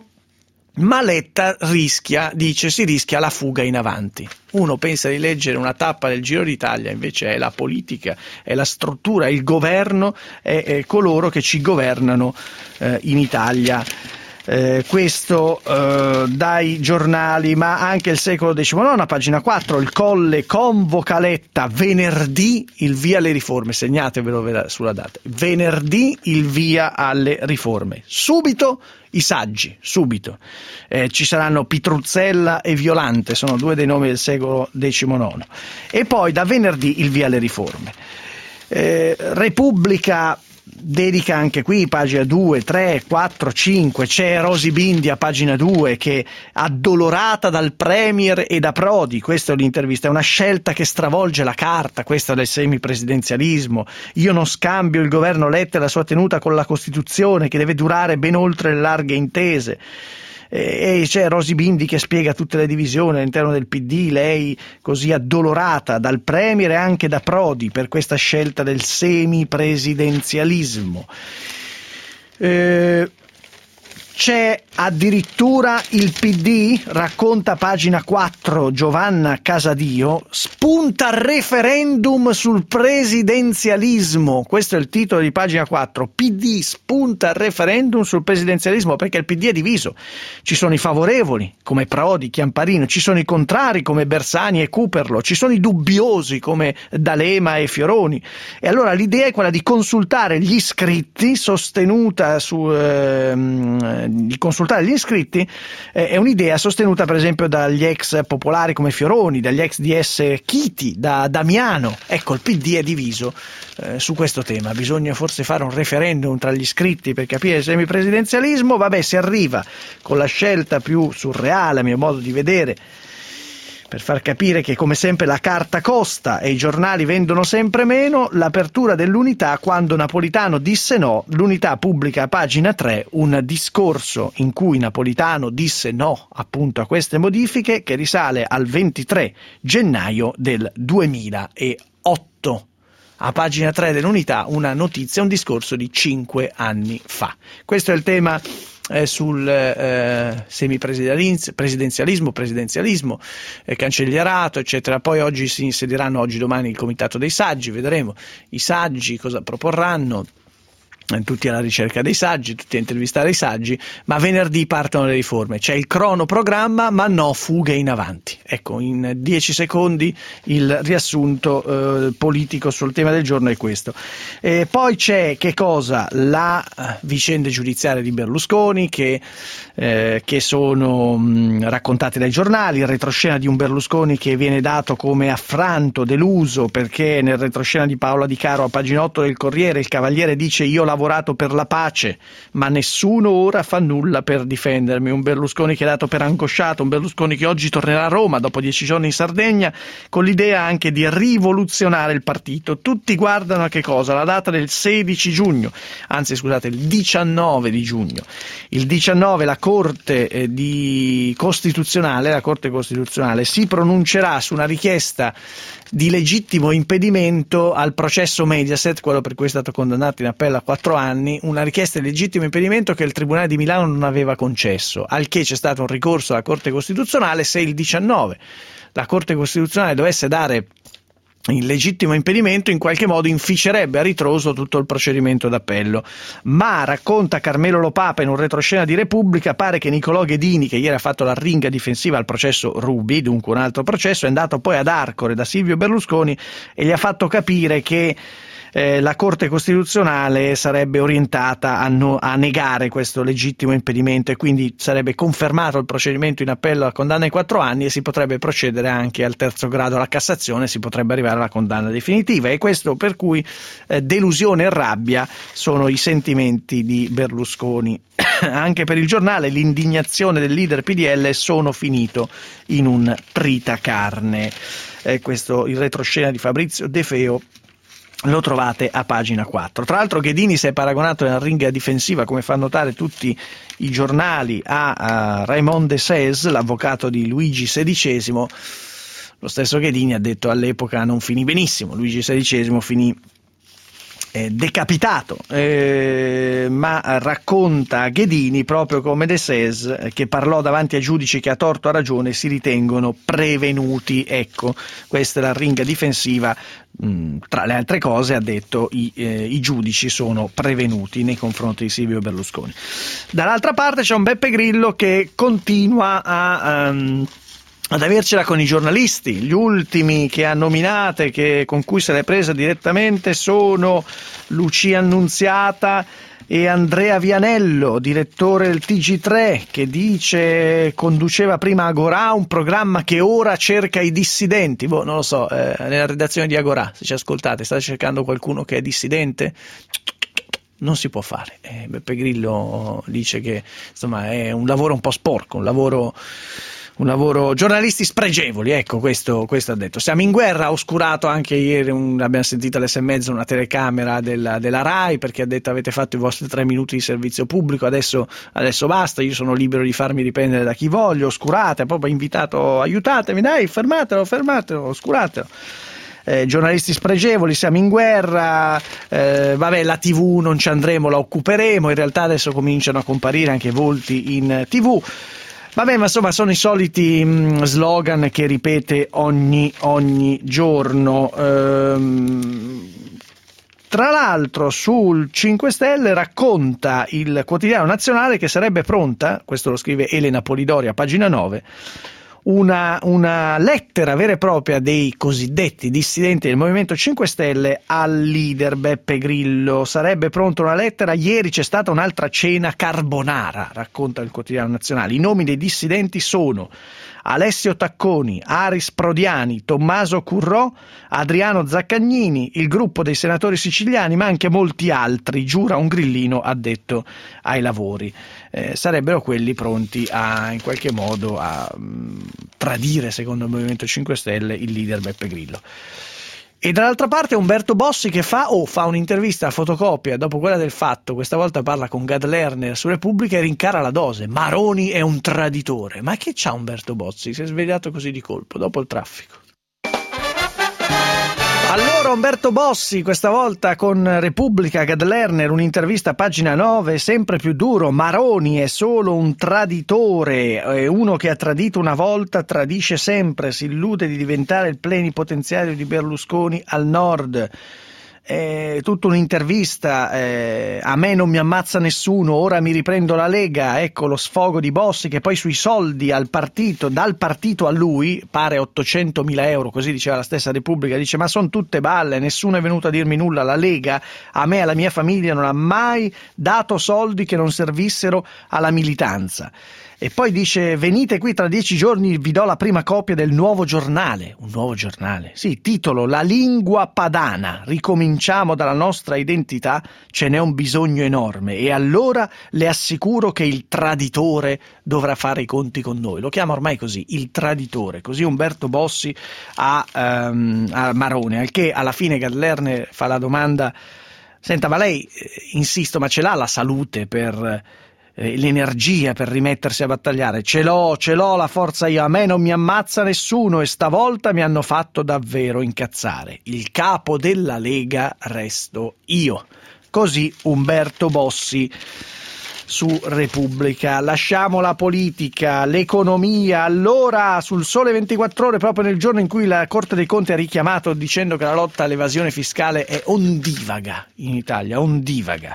C: ma Letta rischia, dice, si rischia la fuga in avanti. Uno pensa di leggere una tappa del Giro d'Italia, invece è la politica, è la struttura, è il governo, è, è coloro che ci governano eh, in Italia. Eh, questo eh, dai giornali, ma anche il Secolo diciannove, pagina quattro, il Colle convoca Letta, venerdì il via alle riforme, segnatevelo sulla data, venerdì il via alle riforme, subito i saggi, subito, eh, ci saranno Pitruzzella e Violante, sono due dei nomi del Secolo diciannove, e poi da venerdì il via alle riforme. eh, Repubblica dedica anche qui pagina due, tre, quattro, cinque, c'è Rosy Bindi a pagina due che, addolorata dal Premier e da Prodi, questa è l'intervista, è una scelta che stravolge la carta, questa del semipresidenzialismo, io non scambio il governo Letta e la sua tenuta con la Costituzione che deve durare ben oltre le larghe intese. E c'è Rosy Bindi che spiega tutte le divisioni all'interno del P D, lei così addolorata dal Premier e anche da Prodi per questa scelta del semipresidenzialismo. Eh, c'è addirittura il P D, racconta pagina quattro Giovanna Casadio, spunta referendum sul presidenzialismo, questo è il titolo di pagina quattro, P D spunta referendum sul presidenzialismo, perché il P D è diviso, ci sono i favorevoli come Prodi, Chiamparino, ci sono i contrari come Bersani e Cooperlo, ci sono i dubbiosi come D'Alema e Fioroni, e allora l'idea è quella di consultare gli iscritti, sostenuta su eh, di consultare gli iscritti eh, è un'idea sostenuta per esempio dagli ex popolari come Fioroni, dagli ex D S Chiti, da Damiano. Ecco, il P D è diviso eh, su questo tema. Bisogna forse fare un referendum tra gli iscritti per capire il semipresidenzialismo. Vabbè, si arriva con la scelta più surreale, a mio modo di vedere, per far capire che come sempre la carta costa e i giornali vendono sempre meno, l'apertura dell'Unità quando Napolitano disse no. l'Unità pubblica a pagina tre un discorso in cui Napolitano disse no appunto a queste modifiche, che risale al ventitré gennaio del duemilaotto. A pagina tre dell'Unità una notizia, un discorso di cinque anni fa. Questo è il tema Eh, sul eh, semipresidenzialismo, presidenzialismo, eh, cancellierato, eccetera. Poi oggi si insedieranno, oggi domani, il comitato dei saggi, vedremo i saggi cosa proporranno. Tutti alla ricerca dei saggi, tutti a intervistare i saggi, ma venerdì partono le riforme. C'è il cronoprogramma, ma no fughe in avanti. Ecco, in dieci secondi il riassunto eh, politico sul tema del giorno è questo. E poi c'è che cosa? La vicende giudiziarie di Berlusconi che, eh, che sono mh, raccontate dai giornali, il retroscena di un Berlusconi che viene dato come affranto, deluso, perché nel retroscena di Paola Di Caro a pagina otto del Corriere il Cavaliere dice: io la lavorato per la pace, ma nessuno ora fa nulla per difendermi. Un Berlusconi che è dato per angosciato, un Berlusconi che oggi tornerà a Roma dopo dieci giorni in Sardegna, con l'idea anche di rivoluzionare il partito. Tutti guardano a che cosa? La data del sedici giugno, anzi scusate, il diciannove di giugno. Il diciannove la Corte eh, di Costituzionale, la Corte Costituzionale si pronuncerà su una richiesta di legittimo impedimento al processo Mediaset, quello per cui è stato condannato in appello a quattro anni, una richiesta di legittimo impedimento che il Tribunale di Milano non aveva concesso, al che c'è stato un ricorso alla Corte Costituzionale. Se il diciannove la Corte Costituzionale dovesse dare il legittimo impedimento, in qualche modo inficerebbe a ritroso tutto il procedimento d'appello. Ma, racconta Carmelo Lopapa in un retroscena di Repubblica, pare che Nicolò Ghedini, che ieri ha fatto la ringa difensiva al processo Ruby, dunque un altro processo, è andato poi ad Arcore da Silvio Berlusconi e gli ha fatto capire che Eh, la Corte Costituzionale sarebbe orientata a, no, a negare questo legittimo impedimento e quindi sarebbe confermato il procedimento in appello alla condanna in quattro anni e si potrebbe procedere anche al terzo grado alla Cassazione, si potrebbe arrivare alla condanna definitiva. E questo per cui eh, delusione e rabbia sono i sentimenti di Berlusconi. Anche per il giornale l'indignazione del leader P D L: sono finito in un tritacarne. Eh, questo il retroscena di Fabrizio De Feo lo trovate a pagina quattro. Tra l'altro Ghedini si è paragonato nella ringa difensiva, come fa notare tutti i giornali, a, a Raymond de Sez, l'avvocato di Luigi sedicesimo. Lo stesso Ghedini ha detto all'epoca non finì benissimo, Luigi sedicesimo finì eh, decapitato, eh, ma racconta Ghedini proprio come de Sez, eh, che parlò davanti a giudici che a torto a ragione si ritengono prevenuti. Ecco, questa è la ringa difensiva. Tra le altre cose ha detto i, eh, i giudici sono prevenuti nei confronti di Silvio Berlusconi. Dall'altra parte c'è un Beppe Grillo che continua a um, ad avercela con i giornalisti. Gli ultimi che ha nominate, che, con cui se l'è presa direttamente, sono Lucia Annunziata e Andrea Vianello, direttore del T G tre, che dice conduceva prima Agorà, un programma che ora cerca i dissidenti. Boh, non lo so, eh, nella redazione di Agorà, se ci ascoltate, state cercando qualcuno che è dissidente? Non si può fare. Eh, Beppe Grillo dice che insomma è un lavoro un po' sporco, un lavoro un lavoro, giornalisti spregevoli, ecco, questo, questo ha detto. Siamo in guerra, ha oscurato anche ieri, un, abbiamo sentito alle sei e mezza una telecamera della, della RAI, perché ha detto avete fatto i vostri tre minuti di servizio pubblico, adesso, adesso basta, io sono libero di farmi riprendere da chi voglio, oscurate, ha proprio invitato, aiutatemi, dai, fermatelo, fermatelo, oscuratelo. Eh, giornalisti spregevoli, siamo in guerra, eh, vabbè, la tivù non ci andremo, la occuperemo, in realtà adesso cominciano a comparire anche volti in tivù. Vabbè, ma insomma sono i soliti mh, slogan che ripete ogni, ogni giorno. Ehm, tra l'altro sul cinque Stelle racconta il Quotidiano Nazionale che sarebbe pronta, questo lo scrive Elena Polidori a pagina nove, una, una lettera vera e propria dei cosiddetti dissidenti del Movimento cinque Stelle al leader Beppe Grillo. Sarebbe pronta una lettera, ieri c'è stata un'altra cena carbonara, racconta il Quotidiano Nazionale. I nomi dei dissidenti sono Alessio Tacconi, Aris Prodiani, Tommaso Currò, Adriano Zaccagnini, il gruppo dei senatori siciliani, ma anche molti altri, giura un grillino addetto ai lavori. Eh, sarebbero quelli pronti a, in qualche modo, a mh, tradire, secondo il Movimento cinque Stelle, il leader Beppe Grillo. E dall'altra parte Umberto Bossi che fa, oh, fa un'intervista a fotocopia dopo quella del Fatto, questa volta parla con Gad Lerner su Repubblica e rincara la dose. Maroni è un traditore. Ma che c'ha Umberto Bossi? Si è svegliato così di colpo dopo il traffico. Allora Umberto Bossi, questa volta con Repubblica, Gad Lerner, un'intervista a pagina nove, sempre più duro. Maroni è solo un traditore, è uno che ha tradito una volta, tradisce sempre, si illude di diventare il plenipotenziario di Berlusconi al nord. È tutta un'intervista, eh, a me non mi ammazza nessuno, ora mi riprendo la Lega, ecco lo sfogo di Bossi che poi sui soldi al partito, dal partito a lui, pare ottocentomila euro, così diceva la stessa Repubblica, dice ma sono tutte balle, nessuno è venuto a dirmi nulla, la Lega a me e alla mia famiglia non ha mai dato soldi che non servissero alla militanza. E poi dice venite qui tra dieci giorni, vi do la prima copia del nuovo giornale. Un nuovo giornale? Sì, titolo La lingua padana, ricominciamo dalla nostra identità, ce n'è un bisogno enorme e allora le assicuro che il traditore dovrà fare i conti con noi. Lo chiama ormai così, il traditore, così Umberto Bossi a, um, a Maroni, al che alla fine Gad Lerner fa la domanda, senta ma lei, eh, insisto, ma ce l'ha la salute per... l'energia per rimettersi a battagliare? Ce l'ho, ce l'ho la forza io, a me non mi ammazza nessuno e stavolta mi hanno fatto davvero incazzare. Il capo della Lega resto io. Così Umberto Bossi su Repubblica. Lasciamo la politica, l'economia. Allora sul Sole ventiquattro Ore, proprio nel giorno in cui la Corte dei Conti ha richiamato dicendo che la lotta all'evasione fiscale è ondivaga in Italia, ondivaga.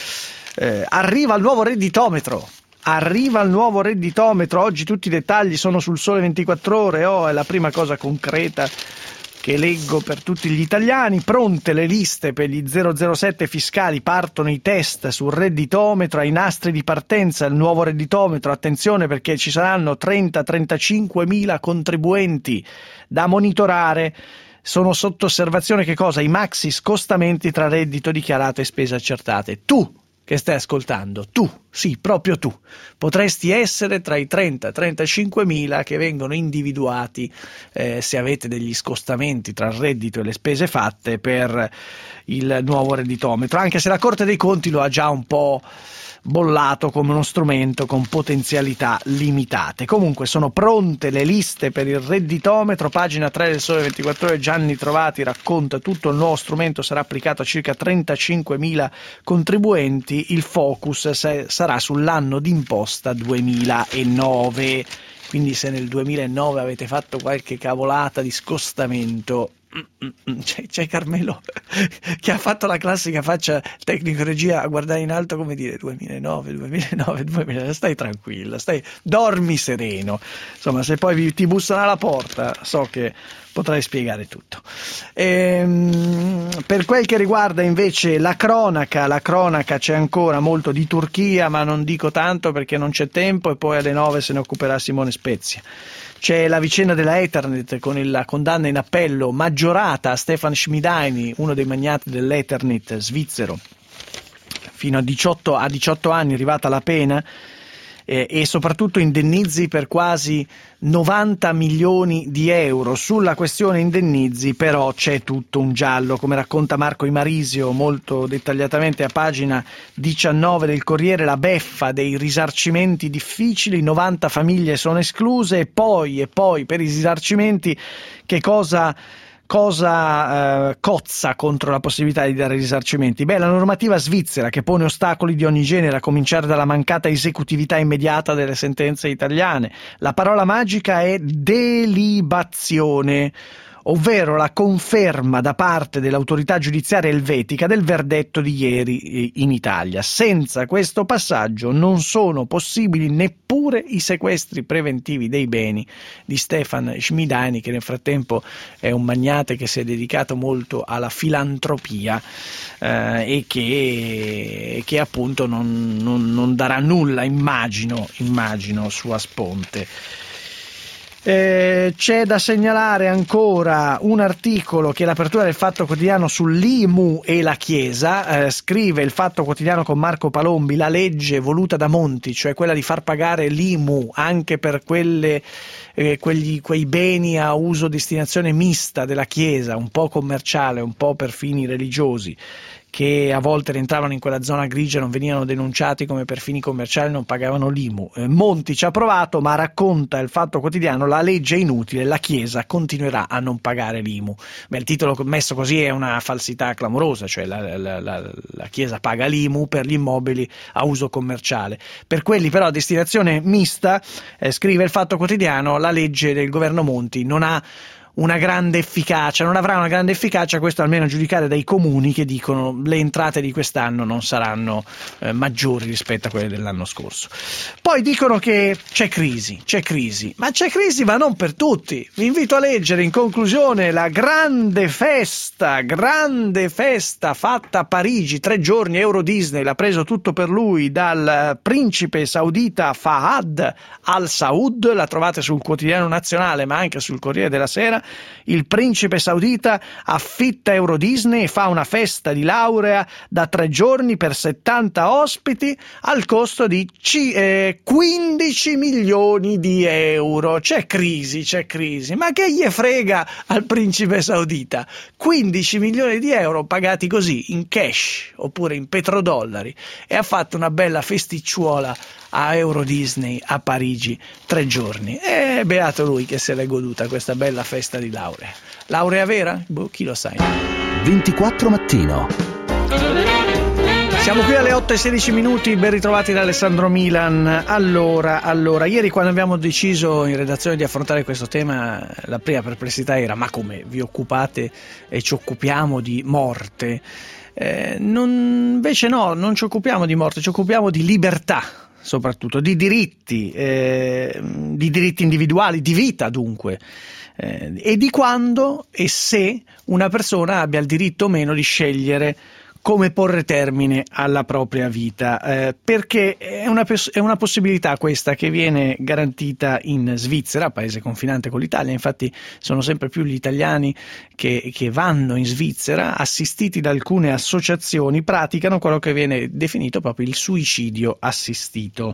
C: Eh, arriva il nuovo redditometro, arriva il nuovo redditometro, oggi tutti i dettagli sono sul Sole ventiquattro Ore, oh, è la prima cosa concreta che leggo per tutti gli italiani. Pronte le liste per gli zero zero sette fiscali, partono i test sul redditometro, ai nastri di partenza il nuovo redditometro, attenzione perché ci saranno trenta trentacinque mila contribuenti da monitorare. Sono sotto osservazione che cosa? I maxi scostamenti tra reddito dichiarato e spese accertate. Tu che stai ascoltando, tu, sì, proprio tu, potresti essere tra i trenta trentacinque mila che vengono individuati eh, se avete degli scostamenti tra il reddito e le spese fatte per il nuovo redditometro, anche se la Corte dei Conti lo ha già un po' bollato come uno strumento con potenzialità limitate. Comunque sono pronte le liste per il redditometro, pagina tre del Sole ventiquattro Ore, Gianni Trovati racconta tutto, il nuovo strumento sarà applicato a circa trentacinquemila contribuenti, il focus sarà sull'anno d'imposta duemilanove, quindi se nel duemilanove avete fatto qualche cavolata di scostamento, C'è, c'è Carmelo che ha fatto la classica faccia tecnico regia a guardare in alto come dire duemilanove, duemilanove, duemilanove, stai tranquilla, stai, dormi sereno, insomma se poi ti bussano alla porta so che potrai spiegare tutto. Ehm, per quel che riguarda invece la cronaca, la cronaca c'è ancora molto di Turchia, ma non dico tanto perché non c'è tempo e poi alle nove se ne occuperà Simone Spezia. C'è la vicenda della Eternit con la condanna in appello maggiorata a Stefan Schmidheiny, uno dei magnati dell'Eternit svizzero, fino a diciotto, a diciotto anni è arrivata la pena, eh, e soprattutto indennizi per quasi novanta milioni di euro. Sulla questione indennizi però c'è tutto un giallo, come racconta Marco Imarisio molto dettagliatamente a pagina diciannove del Corriere, la beffa dei risarcimenti difficili, novanta famiglie sono escluse e poi, e poi per i risarcimenti che cosa... Cosa eh, cozza contro la possibilità di dare risarcimenti? Beh, la normativa svizzera che pone ostacoli di ogni genere, a cominciare dalla mancata esecutività immediata delle sentenze italiane. La parola magica è delibazione, ovvero la conferma da parte dell'autorità giudiziaria elvetica del verdetto di ieri in Italia. Senza questo passaggio non sono possibili neppure i sequestri preventivi dei beni di Stefan Schmidheiny, che nel frattempo è un magnate che si è dedicato molto alla filantropia eh, e che, che appunto non, non, non darà nulla, immagino, immagino sua sponte. Eh, c'è da segnalare ancora un articolo che è l'apertura del Fatto Quotidiano sull'I M U e la Chiesa. Eh, scrive il Fatto Quotidiano con Marco Palombi: la legge voluta da Monti, cioè quella di far pagare l'I M U anche per quelle, eh, quegli, quei beni a uso destinazione mista della Chiesa, un po' commerciale, un po' per fini religiosi, che a volte rientravano in quella zona grigia, non venivano denunciati come per fini commerciali, non pagavano l'I M U. Eh, Monti ci ha provato, ma racconta il Fatto Quotidiano: la legge è inutile, la Chiesa continuerà a non pagare l'I M U. Beh, il titolo messo così è una falsità clamorosa, cioè la, la, la, la Chiesa paga l'I M U per gli immobili a uso commerciale. Per quelli però a destinazione mista, eh, scrive il Fatto Quotidiano, la legge del governo Monti non ha una grande efficacia, non avrà una grande efficacia, questo almeno a giudicare dai comuni che dicono le entrate di quest'anno non saranno eh, maggiori rispetto a quelle dell'anno scorso. Poi dicono che c'è crisi, c'è crisi, ma c'è crisi ma non per tutti. Vi invito a leggere in conclusione la grande festa, grande festa fatta a Parigi, tre giorni, Euro Disney, l'ha preso tutto per lui dal principe saudita Fahad Al Saud, la trovate sul Quotidiano Nazionale ma anche sul Corriere della Sera. Il principe saudita affitta Euro Disney e fa una festa di laurea da tre giorni per settanta ospiti al costo di c- eh, quindici milioni di euro. C'è crisi, c'è crisi, ma che gli frega al principe saudita? quindici milioni di euro pagati così in cash oppure in petrodollari, e ha fatto una bella festicciuola a Euro Disney a Parigi, tre giorni, e beato lui che se l'è goduta questa bella festa di laurea. Laurea vera? Boh, chi lo sa.
A: ventiquattro mattino.
C: Siamo qui alle otto e sedici minuti, ben ritrovati da Alessandro Milan. Allora, allora, ieri quando abbiamo deciso in redazione di affrontare questo tema, la prima perplessità era: ma come vi occupate e ci occupiamo di morte? Eh, non, invece no, non ci occupiamo di morte, ci occupiamo di libertà, soprattutto di diritti, eh, di diritti individuali, di vita dunque, eh, e di quando e se una persona abbia il diritto o meno di scegliere come porre termine alla propria vita, eh, perché è una, è una possibilità questa che viene garantita in Svizzera, paese confinante con l'Italia. Infatti sono sempre più gli italiani che, che vanno in Svizzera, assistiti da alcune associazioni, praticano quello che viene definito proprio il suicidio assistito.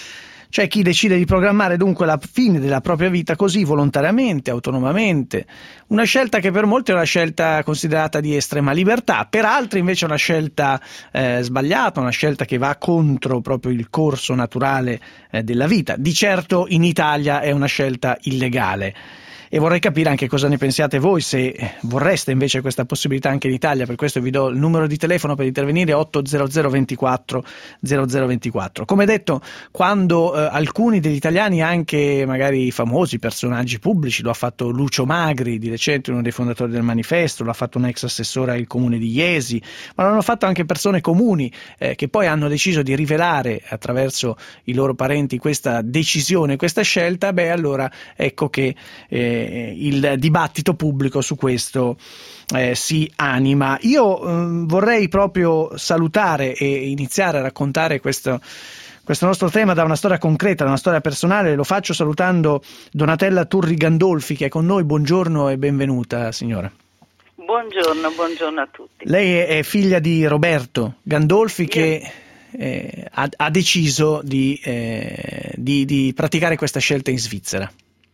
C: C'è chi decide di programmare dunque la fine della propria vita così, volontariamente, autonomamente, una scelta che per molti è una scelta considerata di estrema libertà, per altri invece è una scelta eh, sbagliata, una scelta che va contro proprio il corso naturale eh, della vita. Di certo in Italia è una scelta illegale. E vorrei capire anche cosa ne pensiate voi, se vorreste invece questa possibilità anche in Italia. Per questo vi do il numero di telefono per intervenire: otto zero zero ventiquattro zero zero ventiquattro. Come detto, quando eh, alcuni degli italiani, anche magari famosi personaggi pubblici, lo ha fatto Lucio Magri di recente, uno dei fondatori del Manifesto, lo ha fatto un ex assessore al comune di Iesi, ma l'hanno fatto anche persone comuni eh, che poi hanno deciso di rivelare attraverso i loro parenti questa decisione, questa scelta, beh allora ecco che eh, il dibattito pubblico su questo eh, si anima. Io eh, vorrei proprio salutare e iniziare a raccontare questo, questo nostro tema da una storia concreta, da una storia personale. Lo faccio salutando Donatella Turri Gandolfi, che è con noi. Buongiorno e benvenuta, signora.
N: Buongiorno, buongiorno a tutti.
C: Lei è figlia di Roberto Gandolfi, Io... che eh, ha, ha deciso di, eh, di, di praticare questa scelta in Svizzera.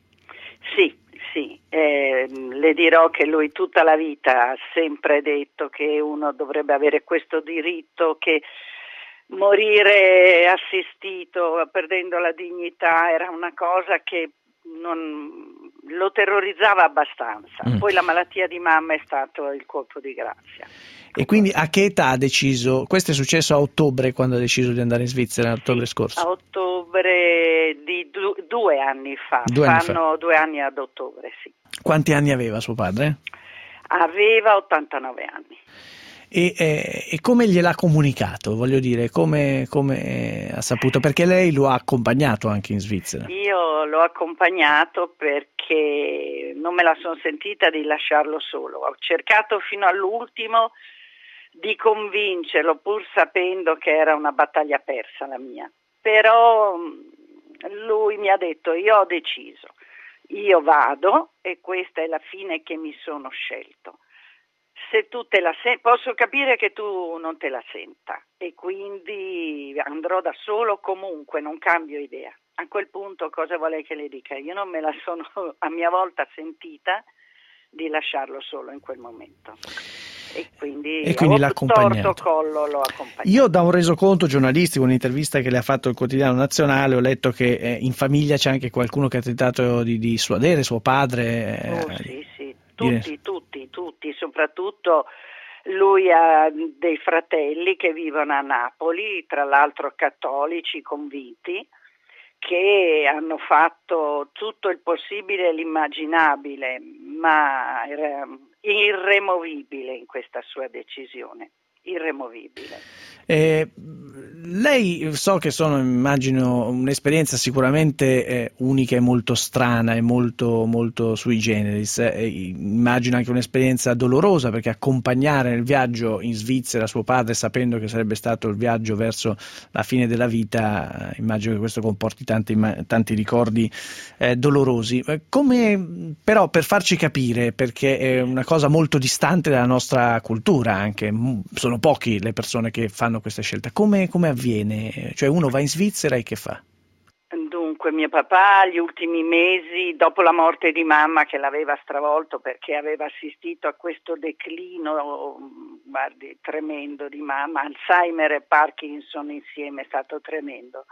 N: Sì. Eh, le dirò che lui tutta la vita ha sempre detto che uno dovrebbe avere questo diritto, che morire assistito perdendo la dignità era una cosa che non lo terrorizzava abbastanza. Mm. Poi la malattia di mamma è stato il colpo di grazia.
C: E quindi a che età ha deciso? Questo è successo a ottobre, quando ha deciso di andare in Svizzera, a ottobre scorso.
N: A ottobre di du- due due anni fa,
C: due anni
N: fanno
C: fa.
N: due anni ad ottobre, sì.
C: Quanti anni aveva suo padre?
N: Aveva ottantanove anni.
C: E, e, e come gliel'ha comunicato? Voglio dire, come, come ha saputo? Perché lei lo ha accompagnato anche in Svizzera.
N: Io l'ho accompagnato perché non me la sono sentita di lasciarlo solo. Ho cercato fino all'ultimo di convincerlo, pur sapendo che era una battaglia persa la mia. Però lui mi ha detto: io ho deciso, io vado e questa è la fine che mi sono scelto. Se tu te la senti, posso capire che tu non te la senta e quindi andrò da solo comunque, non cambio idea. A quel punto cosa vuole che le dica? Io non me la sono a mia volta sentita di lasciarlo solo in quel momento. E quindi,
C: e quindi
N: ho
C: l'ha accompagnato.
N: torto collo, l'ho accompagnato.
C: Io da un resoconto giornalistico, un'intervista che le ha fatto il Quotidiano Nazionale, ho letto che eh, in famiglia c'è anche qualcuno che ha tentato di dissuadere suo padre. Eh,
N: oh, sì, sì, tutti, dire... tutti, tutti, soprattutto lui ha dei fratelli che vivono a Napoli, tra l'altro cattolici convinti, che hanno fatto tutto il possibile e l'immaginabile, ma era irremovibile in questa sua decisione, irremovibile.
C: Eh, lei, so che sono, immagino, un'esperienza sicuramente eh, unica e molto strana e molto, molto sui generis, eh, immagino anche un'esperienza dolorosa, perché accompagnare nel viaggio in Svizzera suo padre sapendo che sarebbe stato il viaggio verso la fine della vita, immagino che questo comporti tanti, tanti ricordi eh, dolorosi. Come, però, per farci capire, perché è una cosa molto distante dalla nostra cultura, anche sono pochi le persone che fanno questa scelta, come, come avviene? Cioè uno va in Svizzera e che fa?
N: Dunque mio papà gli ultimi mesi dopo la morte di mamma, che l'aveva stravolto perché aveva assistito a questo declino, guardi, tremendo di mamma, Alzheimer e Parkinson insieme, è stato tremendo.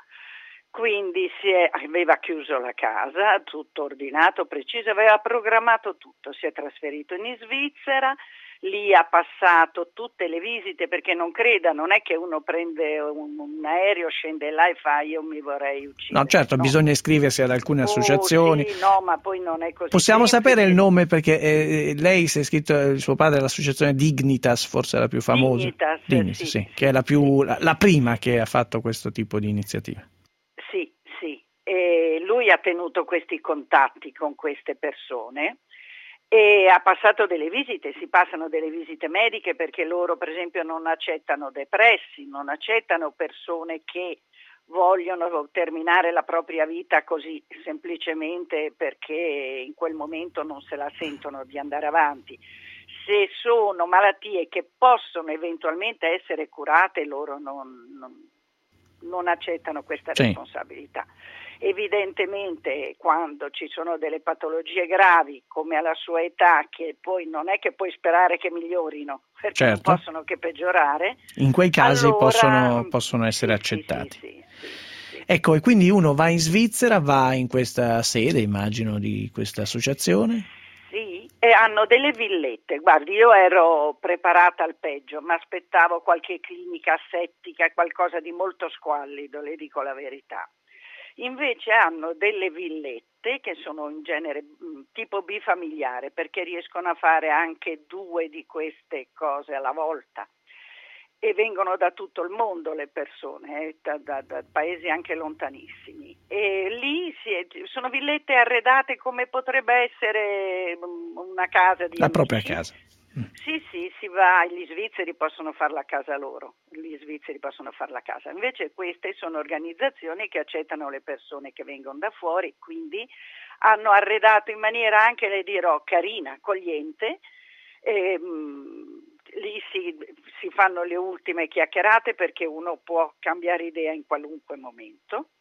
N: Quindi si è, aveva chiuso la casa, tutto ordinato, preciso, aveva programmato tutto, si è trasferito in Svizzera. Lì ha passato tutte le visite, perché non creda, non è che uno prende un, un aereo, scende là e fa io mi vorrei uccidere.
C: No, certo, no. Bisogna iscriversi ad alcune associazioni.
N: Oh, sì, no, ma poi non è così.
C: Possiamo
N: semplice.
C: sapere il nome, perché eh, lei si è iscritto, il suo padre, all'associazione Dignitas, forse è la più famosa.
N: Dignitas,
C: Dignitas
N: sì.
C: sì, che è la, più, la, la prima che ha fatto questo tipo di iniziativa.
N: Sì, sì. E lui ha tenuto questi contatti con queste persone. E ha passato delle visite, si passano delle visite mediche, perché loro per esempio non accettano depressi, non accettano persone che vogliono terminare la propria vita così semplicemente perché in quel momento non se la sentono di andare avanti. Se sono malattie che possono eventualmente essere curate, loro non, non, non accettano questa
C: sì.
N: responsabilità. Evidentemente quando ci sono delle patologie gravi come alla sua età, che poi non è che puoi sperare che migliorino, perché
C: certo.
N: non possono che peggiorare,
C: in quei casi
N: allora,
C: possono, possono essere
N: sì,
C: accettati.
N: Sì, sì, sì, sì.
C: Ecco, e quindi uno va in Svizzera, va in questa sede, immagino, di questa associazione?
N: Sì, e hanno delle villette. Guardi, io ero preparata al peggio, ma aspettavo qualche clinica asettica, qualcosa di molto squallido, le dico la verità. Invece hanno delle villette che sono in genere mh, tipo bifamiliare, perché riescono a fare anche due di queste cose alla volta, e vengono da tutto il mondo le persone, eh, da, da, da paesi anche lontanissimi, e lì si è, sono villette arredate come potrebbe essere una casa di
C: la
N: amici.
C: propria casa.
N: Sì, sì, si va, gli svizzeri possono fare la casa loro, gli svizzeri possono fare la casa, invece queste sono organizzazioni che accettano le persone che vengono da fuori, quindi hanno arredato in maniera anche, le dirò, carina, accogliente, e, mh, lì si, si fanno le ultime chiacchierate perché uno può cambiare idea in qualunque momento.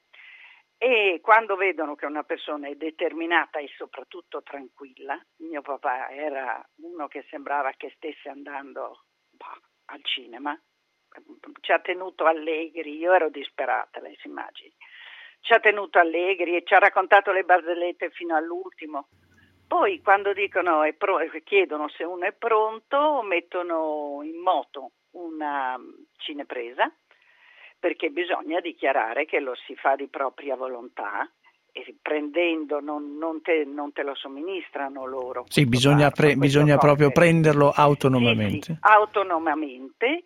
N: E quando vedono che una persona è determinata e soprattutto tranquilla, mio papà era uno che sembrava che stesse andando bah, al cinema, ci ha tenuto allegri, io ero disperata, lei si immagini, ci ha tenuto allegri e ci ha raccontato le barzellette fino all'ultimo. Poi quando dicono è pro- chiedono se uno è pronto, mettono in moto una cinepresa, perché bisogna dichiarare che lo si fa di propria volontà, e prendendo non, non, te, non te lo somministrano loro.
C: Sì, bisogna, pre- bisogna proprio prenderlo autonomamente.
N: Sì, sì, autonomamente,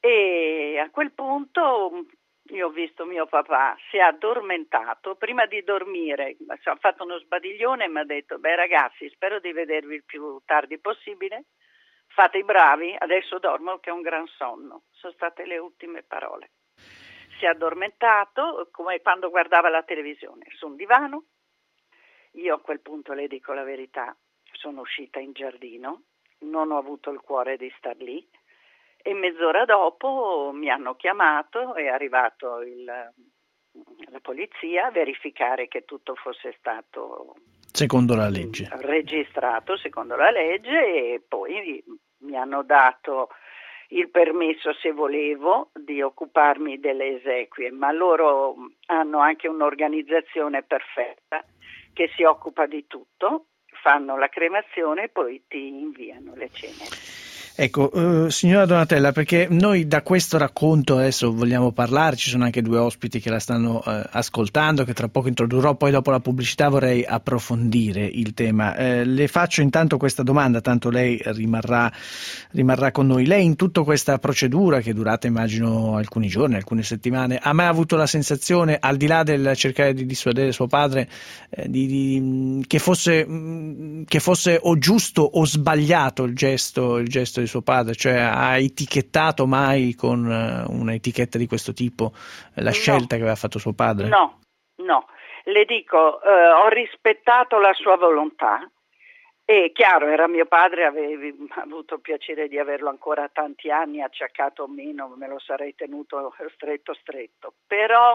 N: e a quel punto io ho visto mio papà, si è addormentato, prima di dormire ha fatto uno sbadiglione e mi ha detto: beh ragazzi, spero di vedervi il più tardi possibile, fate i bravi, adesso dormo che è un gran sonno. Sono state le ultime parole. Si è addormentato come quando guardava la televisione su un divano. Io a quel punto, le dico la verità, sono uscita in giardino, non ho avuto il cuore di star lì, e mezz'ora dopo mi hanno chiamato, è arrivato il, la polizia a verificare che tutto fosse stato
C: secondo la legge
N: registrato secondo la legge, e poi mi hanno dato il permesso, se volevo, di occuparmi delle esequie, ma loro hanno anche un'organizzazione perfetta che si occupa di tutto, fanno la cremazione e poi ti inviano le ceneri.
C: Ecco, uh, signora Donatella, perché noi da questo racconto adesso vogliamo parlare, ci sono anche due ospiti che la stanno uh, ascoltando, che tra poco introdurrò, poi dopo la pubblicità vorrei approfondire il tema. Eh, le faccio intanto questa domanda, tanto lei rimarrà, rimarrà con noi. Lei in tutta questa procedura, che è durata immagino alcuni giorni, alcune settimane, ha mai avuto la sensazione, al di là del cercare di dissuadere suo padre, eh, di, di, che fosse, mh, che fosse o giusto o sbagliato il gesto, il gesto di suo padre, cioè ha etichettato mai con uh, un'etichetta di questo tipo la
N: no.
C: scelta che aveva fatto suo padre?
N: No, no, le dico, eh, ho rispettato la sua volontà, e chiaro, era mio padre, avevi avuto piacere di averlo ancora tanti anni, acciaccato o meno, me lo sarei tenuto stretto stretto, però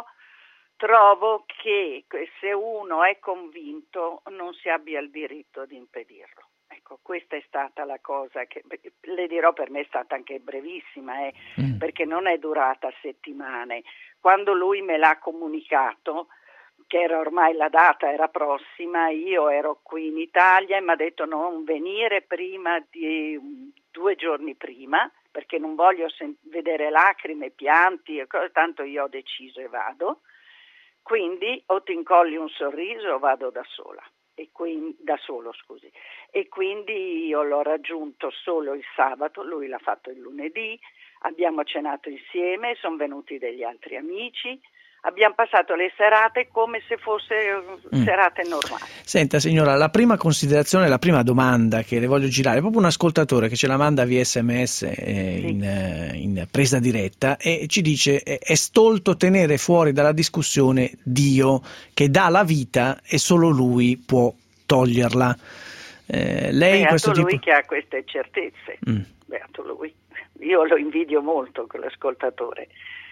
N: trovo che se uno è convinto non si abbia il diritto di impedirlo. Ecco, questa è stata la cosa che, le dirò, per me è stata anche brevissima, eh, mm. perché non è durata settimane. Quando lui me l'ha comunicato, che era ormai la data era prossima, io ero qui in Italia e mi ha detto non venire prima di due giorni prima, perché non voglio sen- vedere lacrime, pianti, e cose, tanto io ho deciso e vado, quindi o ti incolli un sorriso o vado da sola. E quindi, da solo scusi, e quindi io l'ho raggiunto solo il sabato, lui l'ha fatto il lunedì, abbiamo cenato insieme, sono venuti degli altri amici, abbiamo passato le serate come se fossero mm. serate normali.
C: Senta signora, la prima considerazione, la prima domanda che le voglio girare è proprio un ascoltatore che ce la manda via sms eh, sì. in, eh, in presa diretta, e ci dice: è stolto tenere fuori dalla discussione Dio che dà la vita e solo lui può toglierla. Eh, lei
N: Beato
C: questo
N: lui
C: tipo...
N: che ha queste certezze. Mm. Beato lui. Io lo invidio molto quell'ascoltatore.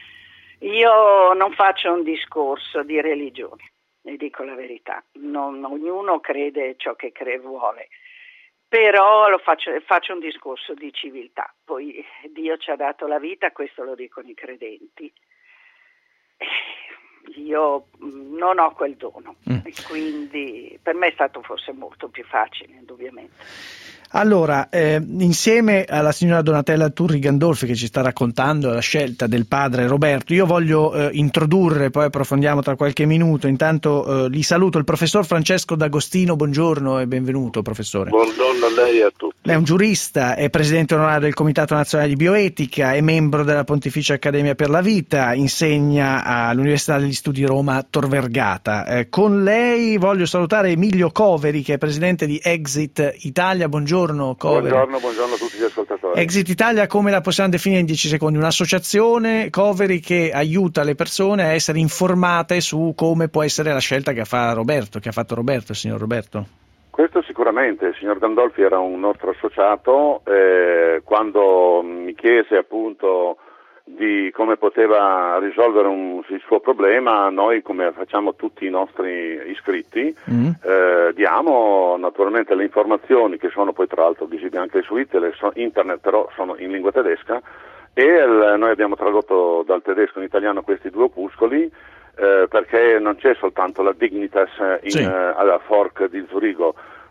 N: Io non faccio un discorso di religione, vi dico la verità, non, ognuno crede ciò che crede vuole, però lo faccio, faccio un discorso di civiltà. Poi Dio ci ha dato la vita, questo lo dicono i credenti, io non ho quel dono, mm. e quindi per me è stato forse molto più facile, indubbiamente.
C: Allora, eh, insieme alla signora Donatella Turri Gandolfi, che ci sta raccontando la scelta del padre Roberto, io voglio eh, introdurre, poi approfondiamo tra qualche minuto, intanto eh, li saluto, il professor Francesco D'Agostino. Buongiorno e benvenuto, professore.
O: Buongiorno a lei e a tutti.
C: Lei è un giurista, è presidente onorario del Comitato Nazionale di Bioetica, è membro della Pontificia Accademia per la Vita, insegna all'Università degli Studi Roma Tor Vergata. Eh, con lei voglio salutare Emilio Coveri, che è presidente di Exit Italia. Buongiorno. Coveri.
O: Buongiorno, buongiorno a tutti gli ascoltatori.
C: Exit Italia, come la possiamo definire in dieci secondi? Un'associazione, Coveri, che aiuta le persone a essere informate su come può essere la scelta che fa Roberto, che ha fatto Roberto, il signor Roberto.
O: Questo sicuramente, il signor Gandolfi era un nostro associato, eh, quando mi chiese appunto di come poteva risolvere un, il suo problema, noi, come facciamo tutti i nostri iscritti, mm. eh, diamo naturalmente le informazioni, che sono poi tra l'altro visibili anche su internet, però sono in lingua tedesca, e il, noi abbiamo tradotto dal tedesco in italiano questi due opuscoli, eh, perché non c'è soltanto la Dignitas in, sì. eh, alla Fork di Zurigo,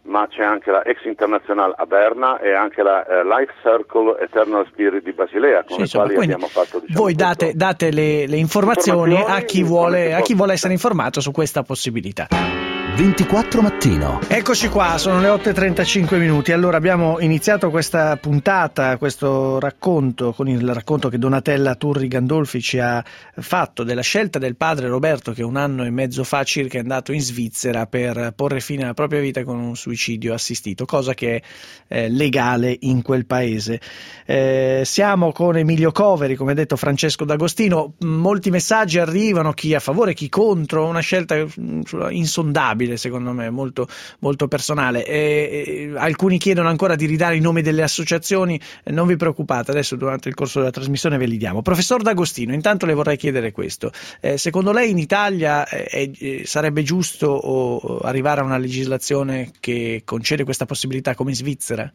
O: ma c'è anche la Ex International a Berna e anche la eh, Life Circle Eternal Spirit di Basilea, con sì, le quali abbiamo fatto, diciamo,
C: voi date, date le, le informazioni, informazioni a chi vuole, a chi vuole essere informato su questa possibilità.
A: ventiquattro mattino.
C: Eccoci qua, sono le otto e trentacinque minuti. Allora abbiamo iniziato questa puntata, questo racconto, con il racconto che Donatella Turri Gandolfi ci ha fatto della scelta del padre Roberto, che un anno e mezzo fa circa è andato in Svizzera per porre fine alla propria vita con un suicidio assistito, cosa che è eh, legale in quel paese. Eh, siamo con Emilio Coveri, come detto Francesco D'Agostino, molti messaggi arrivano, chi a favore, chi contro, una scelta insondabile secondo me, molto, molto personale. E, e, alcuni chiedono ancora di ridare i nomi delle associazioni, eh, non vi preoccupate, adesso durante il corso della trasmissione ve li diamo. Professor D'Agostino, intanto le vorrei chiedere questo, eh, secondo lei in Italia eh, eh, sarebbe giusto o, arrivare a una legislazione che concede questa possibilità come in Svizzera?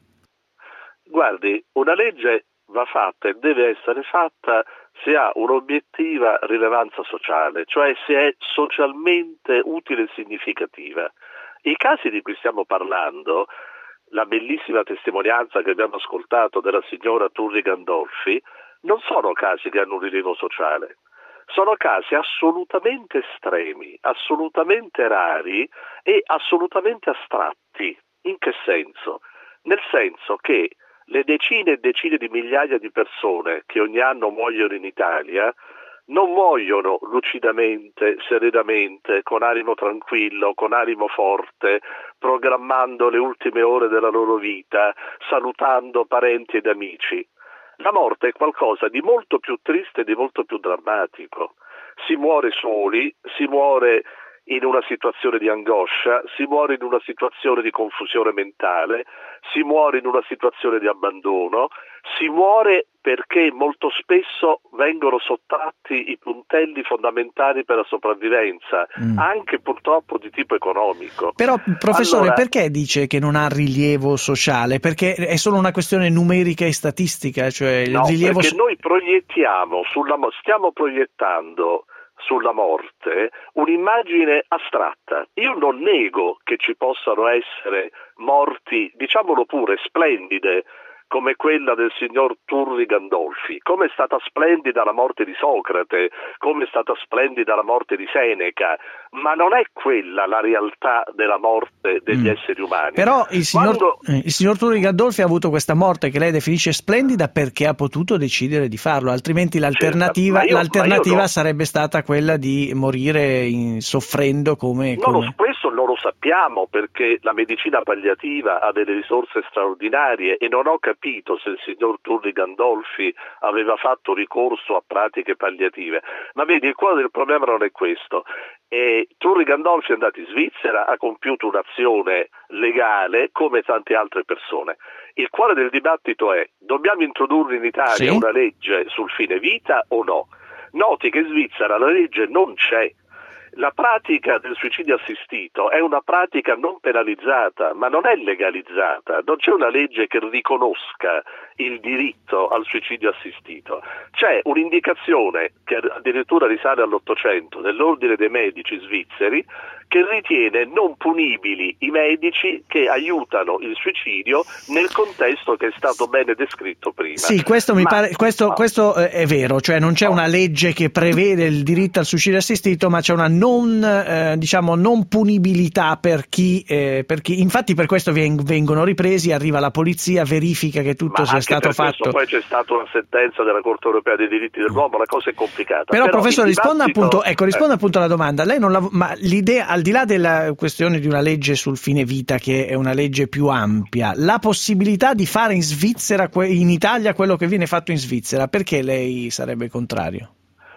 P: Guardi, una legge va fatta e deve essere fatta se ha un'obiettiva rilevanza sociale, cioè se è socialmente utile e significativa. I casi di cui stiamo parlando, la bellissima testimonianza che abbiamo ascoltato della signora Turri Gandolfi, non sono casi che hanno un rilievo sociale, sono casi assolutamente estremi, assolutamente rari e assolutamente astratti. In che senso? Nel senso che le decine e decine di migliaia di persone che ogni anno muoiono in Italia non muoiono lucidamente, serenamente, con animo tranquillo, con animo forte, programmando le ultime ore della loro vita, salutando parenti ed amici. La morte è qualcosa di molto più triste e di molto più drammatico. Si muore soli, si muore in una situazione di angoscia, si muore in una situazione di confusione mentale, si muore in una situazione di abbandono, si muore perché molto spesso vengono sottratti i puntelli fondamentali per la sopravvivenza, mm. anche purtroppo di tipo economico.
C: Però, professore,
P: allora,
C: perché dice che non ha rilievo sociale? Perché è solo una questione numerica e statistica? Cioè il
P: no,
C: rilievo
P: perché so- noi proiettiamo, sulla, stiamo proiettando sulla morte un'immagine astratta. Io non nego che ci possano essere morti, diciamolo pure, splendide, come quella del signor Turri Gandolfi, come è stata splendida la morte di Socrate, come è stata splendida la morte di Seneca, ma non è quella la realtà della morte degli mm. esseri umani.
C: Però il signor,
P: Quando...
C: il signor Turri Gandolfi ha avuto questa morte che lei definisce splendida perché ha potuto decidere di farlo, altrimenti l'alternativa, certo, io, l'alternativa sarebbe stata quella di morire in, soffrendo come...
P: No,
C: come...
P: questo non lo sappiamo perché la medicina palliativa ha delle risorse straordinarie e non ho capito se il signor Turri Gandolfi aveva fatto ricorso a pratiche palliative, ma vedi, il cuore del problema non è questo. E Turri Gandolfi è andato in Svizzera, ha compiuto un'azione legale come tante altre persone. Il cuore del dibattito è: dobbiamo introdurre in Italia sì? una legge sul fine vita o no? Noti che in Svizzera la legge non c'è. La pratica del suicidio assistito è una pratica non penalizzata, ma non è legalizzata. Non c'è una legge che riconosca il diritto al suicidio assistito. C'è un'indicazione che addirittura risale all'Ottocento dell'Ordine dei Medici svizzeri che ritiene non punibili i medici che aiutano il suicidio nel contesto che è stato bene descritto prima.
C: Sì, questo mi ma, pare questo, ma, questo è vero, cioè non c'è no. una legge che prevede il diritto al suicidio assistito, ma c'è una non eh, diciamo non punibilità per chi, eh, per chi infatti per questo vengono ripresi, arriva la polizia, verifica che tutto
P: ma
C: sia stato fatto.
P: Poi c'è stata una sentenza della Corte Europea dei diritti dell'uomo, la cosa è complicata.
C: Però, Però professore, risponda
P: dibattito...
C: appunto, ecco, risponda eh. appunto alla domanda. Lei non la, ma l'idea, al di là della questione di una legge sul fine vita, che è una legge più ampia, la possibilità di fare in Svizzera, in Italia, quello che viene fatto in Svizzera, perché lei sarebbe contrario?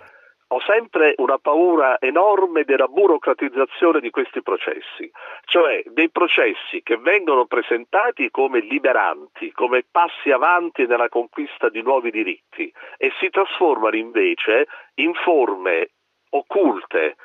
P: Ho sempre una paura enorme della burocratizzazione di questi processi, cioè dei processi che vengono presentati come liberanti, come passi avanti nella conquista di nuovi diritti e si trasformano invece in forme occulte,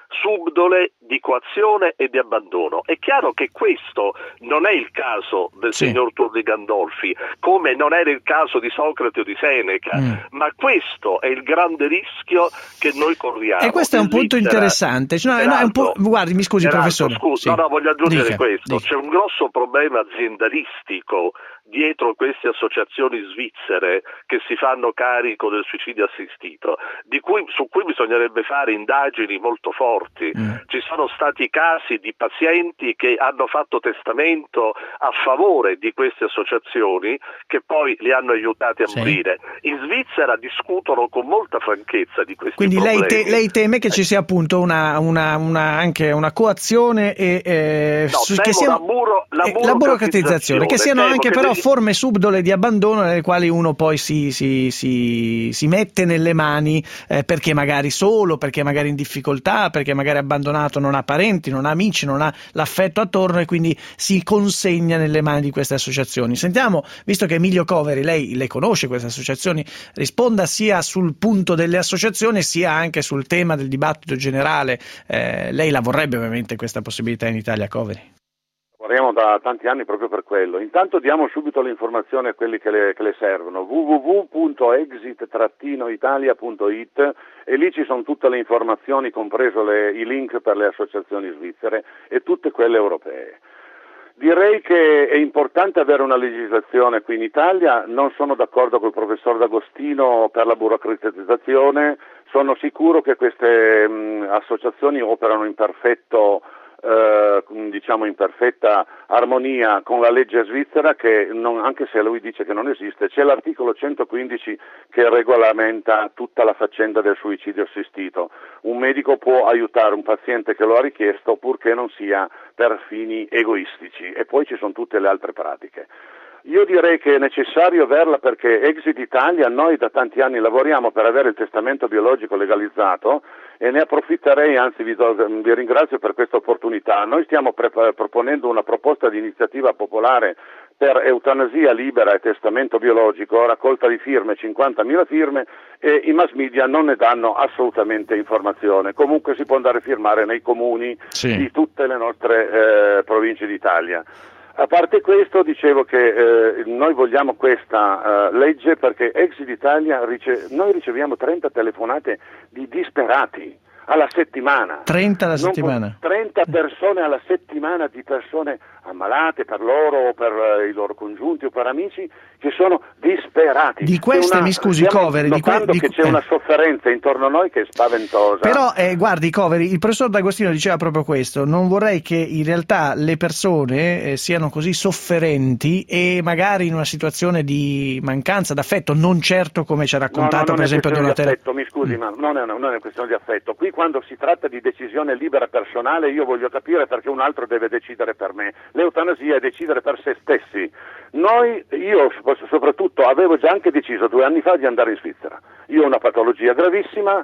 P: subdole di coazione e di abbandono. È chiaro che questo non è il caso del sì. signor Turri Gandolfi, come non era il caso di Socrate o di Seneca, mm. ma questo è il grande rischio che noi corriamo.
C: E questo è un punto Svizzera, interessante. No, no, è un po', guardi, mi scusi professore.
P: Scusi, sì. No, no, voglio aggiungere dica, questo. Dica. C'è un grosso problema aziendalistico dietro queste associazioni svizzere che si fanno carico del suicidio assistito, di cui, su cui bisognerebbe fare indagini molto forti. Mm. Ci sono stati casi di pazienti che hanno fatto testamento a favore di queste associazioni che poi li hanno aiutati a sì. morire. In Svizzera discutono con molta franchezza di questi
C: Quindi
P: problemi.
C: Quindi lei, te, lei teme che ci sia appunto una, una, una, anche una coazione e eh,
P: no,
C: su, che sia,
P: la, buro, la,
C: eh, la burocratizzazione, che siano temo anche che però devi... forme subdole di abbandono nelle quali uno poi si, si, si, si mette nelle mani eh, perché magari solo, perché magari in difficoltà, perché magari abbandonato, non ha parenti, non ha amici, non ha l'affetto attorno e quindi si consegna nelle mani di queste associazioni. Sentiamo, visto che Emilio Coveri, lei le conosce queste associazioni, risponda sia sul punto delle associazioni sia anche sul tema del dibattito generale. Eh, lei la vorrebbe ovviamente questa possibilità in Italia, Coveri?
O: Lavoriamo da tanti anni proprio per quello. Intanto diamo subito le informazioni a quelli che le, che le servono: w w w punto exit italia punto i t, e lì ci sono tutte le informazioni, compreso le, i link per le associazioni svizzere e tutte quelle europee. Direi che è importante avere una legislazione qui in Italia. Non sono d'accordo col professor D'Agostino per la burocratizzazione. Sono sicuro che queste mh, associazioni operano in perfetto Eh, diciamo in perfetta armonia con la legge svizzera, che non, anche se lui dice che non esiste, c'è l'articolo centoquindici che regolamenta tutta la faccenda del suicidio assistito. Un medico può aiutare un paziente che lo ha richiesto purché non sia per fini egoistici, e poi ci sono tutte le altre pratiche. Io direi che è necessario averla, perché Exit Italia, noi da tanti anni lavoriamo per avere il testamento biologico legalizzato, e ne approfitterei, anzi vi, do, vi ringrazio per questa opportunità. Noi stiamo pre- proponendo una proposta di iniziativa popolare per eutanasia libera e testamento biologico, raccolta di firme, cinquantamila firme, e i mass media non ne danno assolutamente informazione. Comunque si può andare a firmare nei comuni sì. di tutte le nostre eh, province d'Italia. A parte questo, dicevo che eh, noi vogliamo questa uh, legge perché Exit Italia, rice- noi riceviamo trenta telefonate di disperati alla settimana.
C: trenta alla
O: non
C: settimana?
O: Po- trenta persone alla settimana, di persone ammalate per loro o per uh, i loro congiunti o per amici, che sono disperati.
C: Di queste, una, mi scusi Coveri, di que- di,
O: che c'è eh. una sofferenza intorno a noi che è spaventosa.
C: Però eh, guardi Coveri, il professor D'Agostino diceva proprio questo: non vorrei che in realtà le persone eh, siano così sofferenti e magari in una situazione di mancanza d'affetto, non certo come ci ha raccontato no, no, per esempio Donatella.
O: Affetto, mi scusi, mm. ma non è, una, non è una questione di affetto. Qui quando si tratta di decisione libera personale, io voglio capire perché un altro deve decidere per me. L'eutanasia è decidere per se stessi. Noi, io soprattutto, avevo già anche deciso due anni fa di andare in Svizzera. Io ho una patologia gravissima,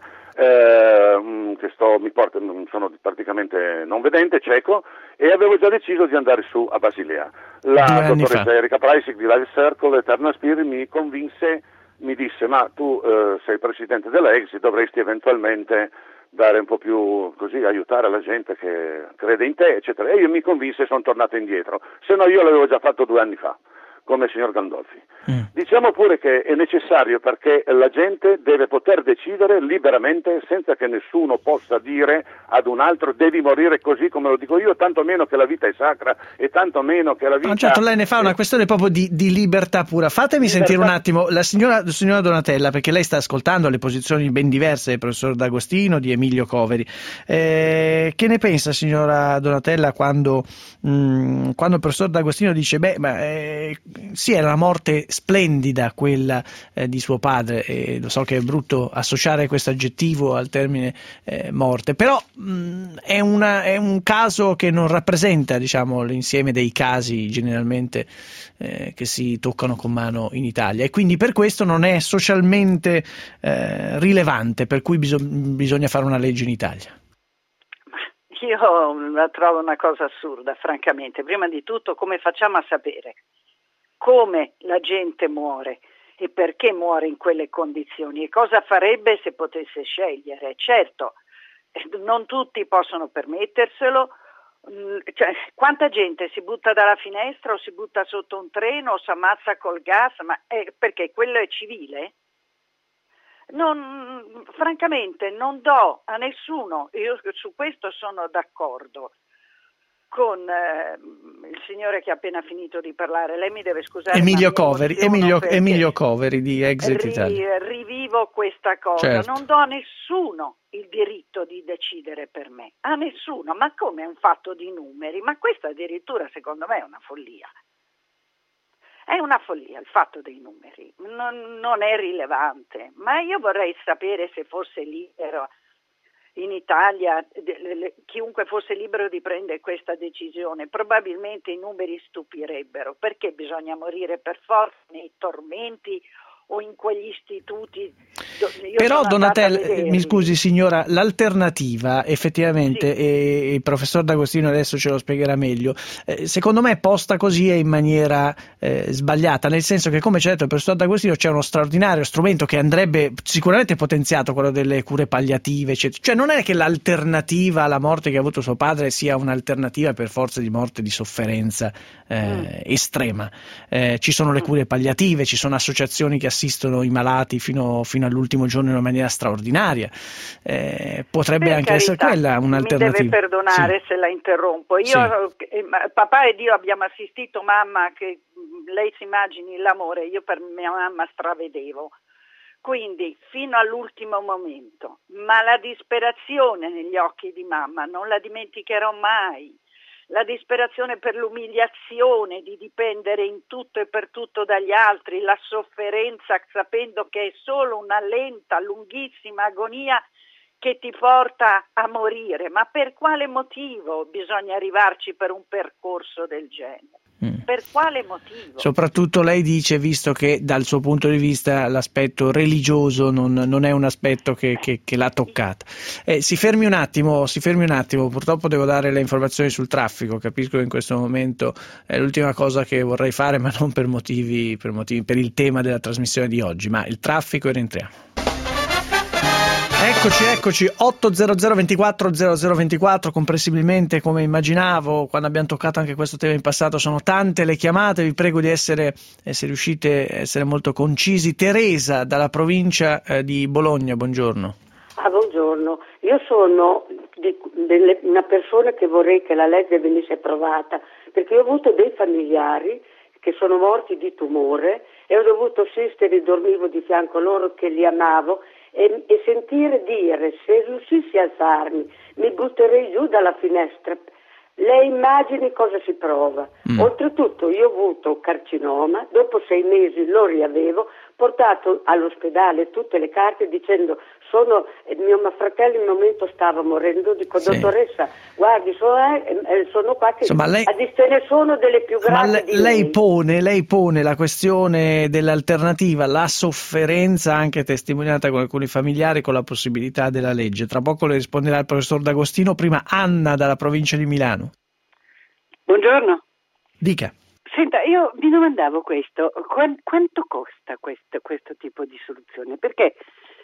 O: eh, che sto, mi porto, sono praticamente non vedente, cieco, e avevo già deciso di andare su a Basilea. La dottoressa Erika Preissig di Life Circle Eternal Spirit mi convinse, mi disse: ma tu eh, sei presidente della Exit, dovresti eventualmente dare un po' più, così, aiutare la gente che crede in te, eccetera. E io mi convinse e sono tornato indietro. Se no io l'avevo già fatto due anni fa, come il signor Gandolfi. Mm. Diciamo pure che è necessario, perché la gente deve poter decidere liberamente senza che nessuno possa dire ad un altro devi morire così come lo dico io, tanto meno che la vita è sacra e tanto meno che la vita...
C: No, certo, lei ne fa una questione proprio di, di libertà pura. Fatemi libertà. sentire un attimo la signora, la signora Donatella, perché lei sta ascoltando le posizioni ben diverse del professor D'Agostino, di Emilio Coveri. Eh, che ne pensa signora Donatella quando, mh, quando il professor D'Agostino dice beh, ma eh, sì, era una morte splendida quella eh, di suo padre, e lo so che è brutto associare questo aggettivo al termine eh, morte, però mh, è, una, è un caso che non rappresenta, diciamo, l'insieme dei casi generalmente eh, che si toccano con mano in Italia, e quindi per questo non è socialmente eh, rilevante, per cui biso- bisogna fare una legge in Italia.
N: Io la trovo una cosa assurda, francamente. Prima di tutto, come facciamo a sapere come la gente muore e perché muore in quelle condizioni e cosa farebbe se potesse scegliere? Certo, non tutti possono permetterselo. Cioè, quanta gente si butta dalla finestra o si butta sotto un treno o si ammazza col gas, ma è, perché quello è civile? Non, francamente non do a nessuno, io su questo sono d'accordo con eh, il signore che ha appena finito di parlare. Lei mi deve scusare.
C: Emilio Coveri, Emilio, Emilio Coveri di Exit
N: ri,
C: Italia.
N: Rivivo questa cosa, certo. Non do a nessuno il diritto di decidere per me, a nessuno, ma come è un fatto di numeri, ma questo addirittura secondo me è una follia. È una follia il fatto dei numeri, non, non è rilevante, ma io vorrei sapere se fosse libero in Italia, chiunque fosse libero di prendere questa decisione, probabilmente i numeri stupirebbero, perché bisogna morire per forza nei tormenti o in quegli istituti. Io
C: Però Donatella, mi scusi signora, l'alternativa effettivamente, sì. E il professor D'Agostino adesso ce lo spiegherà meglio, eh, secondo me è posta così e in maniera eh, sbagliata, nel senso che, come ci ha detto il professor D'Agostino, c'è uno straordinario strumento che andrebbe sicuramente potenziato, quello delle cure palliative, eccetera. Cioè non è che l'alternativa alla morte che ha avuto suo padre sia un'alternativa per forza di morte di sofferenza eh, mm. estrema. Eh, ci sono le cure palliative, ci sono associazioni che assistono i malati fino, fino all'ultimo giorno in una maniera straordinaria, eh, potrebbe per anche carità, essere quella un'alternativa.
N: Mi deve perdonare sì. se la interrompo. Io, sì. eh, papà ed io abbiamo assistito mamma, che lei si immagini l'amore, io per mia mamma stravedevo, quindi fino all'ultimo momento, ma la disperazione negli occhi di mamma non la dimenticherò mai. La disperazione per l'umiliazione di dipendere in tutto e per tutto dagli altri, la sofferenza sapendo che è solo una lenta, lunghissima agonia che ti porta a morire. Ma per quale motivo bisogna arrivarci per un percorso del genere? Mm. Per quale motivo?
C: Soprattutto lei dice, visto che dal suo punto di vista l'aspetto religioso non, non è un aspetto che, che, che l'ha toccata. Eh, si fermi un attimo, si fermi un attimo, purtroppo devo dare le informazioni sul traffico, capisco che in questo momento è l'ultima cosa che vorrei fare, ma non per motivi, per motivi, per il tema della trasmissione di oggi, ma il traffico e rientriamo. Eccoci, eccoci, otto zero zero ventiquattro zero zero ventiquattro, comprensibilmente come immaginavo quando abbiamo toccato anche questo tema in passato, sono tante le chiamate, vi prego di essere, se riuscite, essere molto concisi. Teresa dalla provincia eh, di Bologna, buongiorno.
Q: Ah, buongiorno, io sono di, delle, una persona che vorrei che la legge venisse approvata, perché ho avuto dei familiari che sono morti di tumore e ho dovuto assistere, dormivo di fianco a loro che li amavo, e, e sentire dire, se riuscissi a alzarmi mi butterei giù dalla finestra. Lei immagini cosa si prova. Mm. Oltretutto io ho avuto carcinoma, dopo sei mesi lo riavevo, portato all'ospedale tutte le carte dicendo sono mio fratello in un momento stava morendo, dico sì. Dottoressa guardi sono, eh, sono qua che
C: Insomma, lei...
Q: ce ne sono delle più gravi.
C: Ma le,
Q: di
C: lei, pone, lei pone la questione dell'alternativa, la sofferenza anche testimoniata con alcuni familiari, con la possibilità della legge. Tra poco le risponderà il professor D'Agostino, prima Anna dalla provincia di Milano.
R: Buongiorno.
C: Dica.
R: Senta, io mi domandavo questo, Qu- quanto costa questo, questo tipo di soluzione? Perché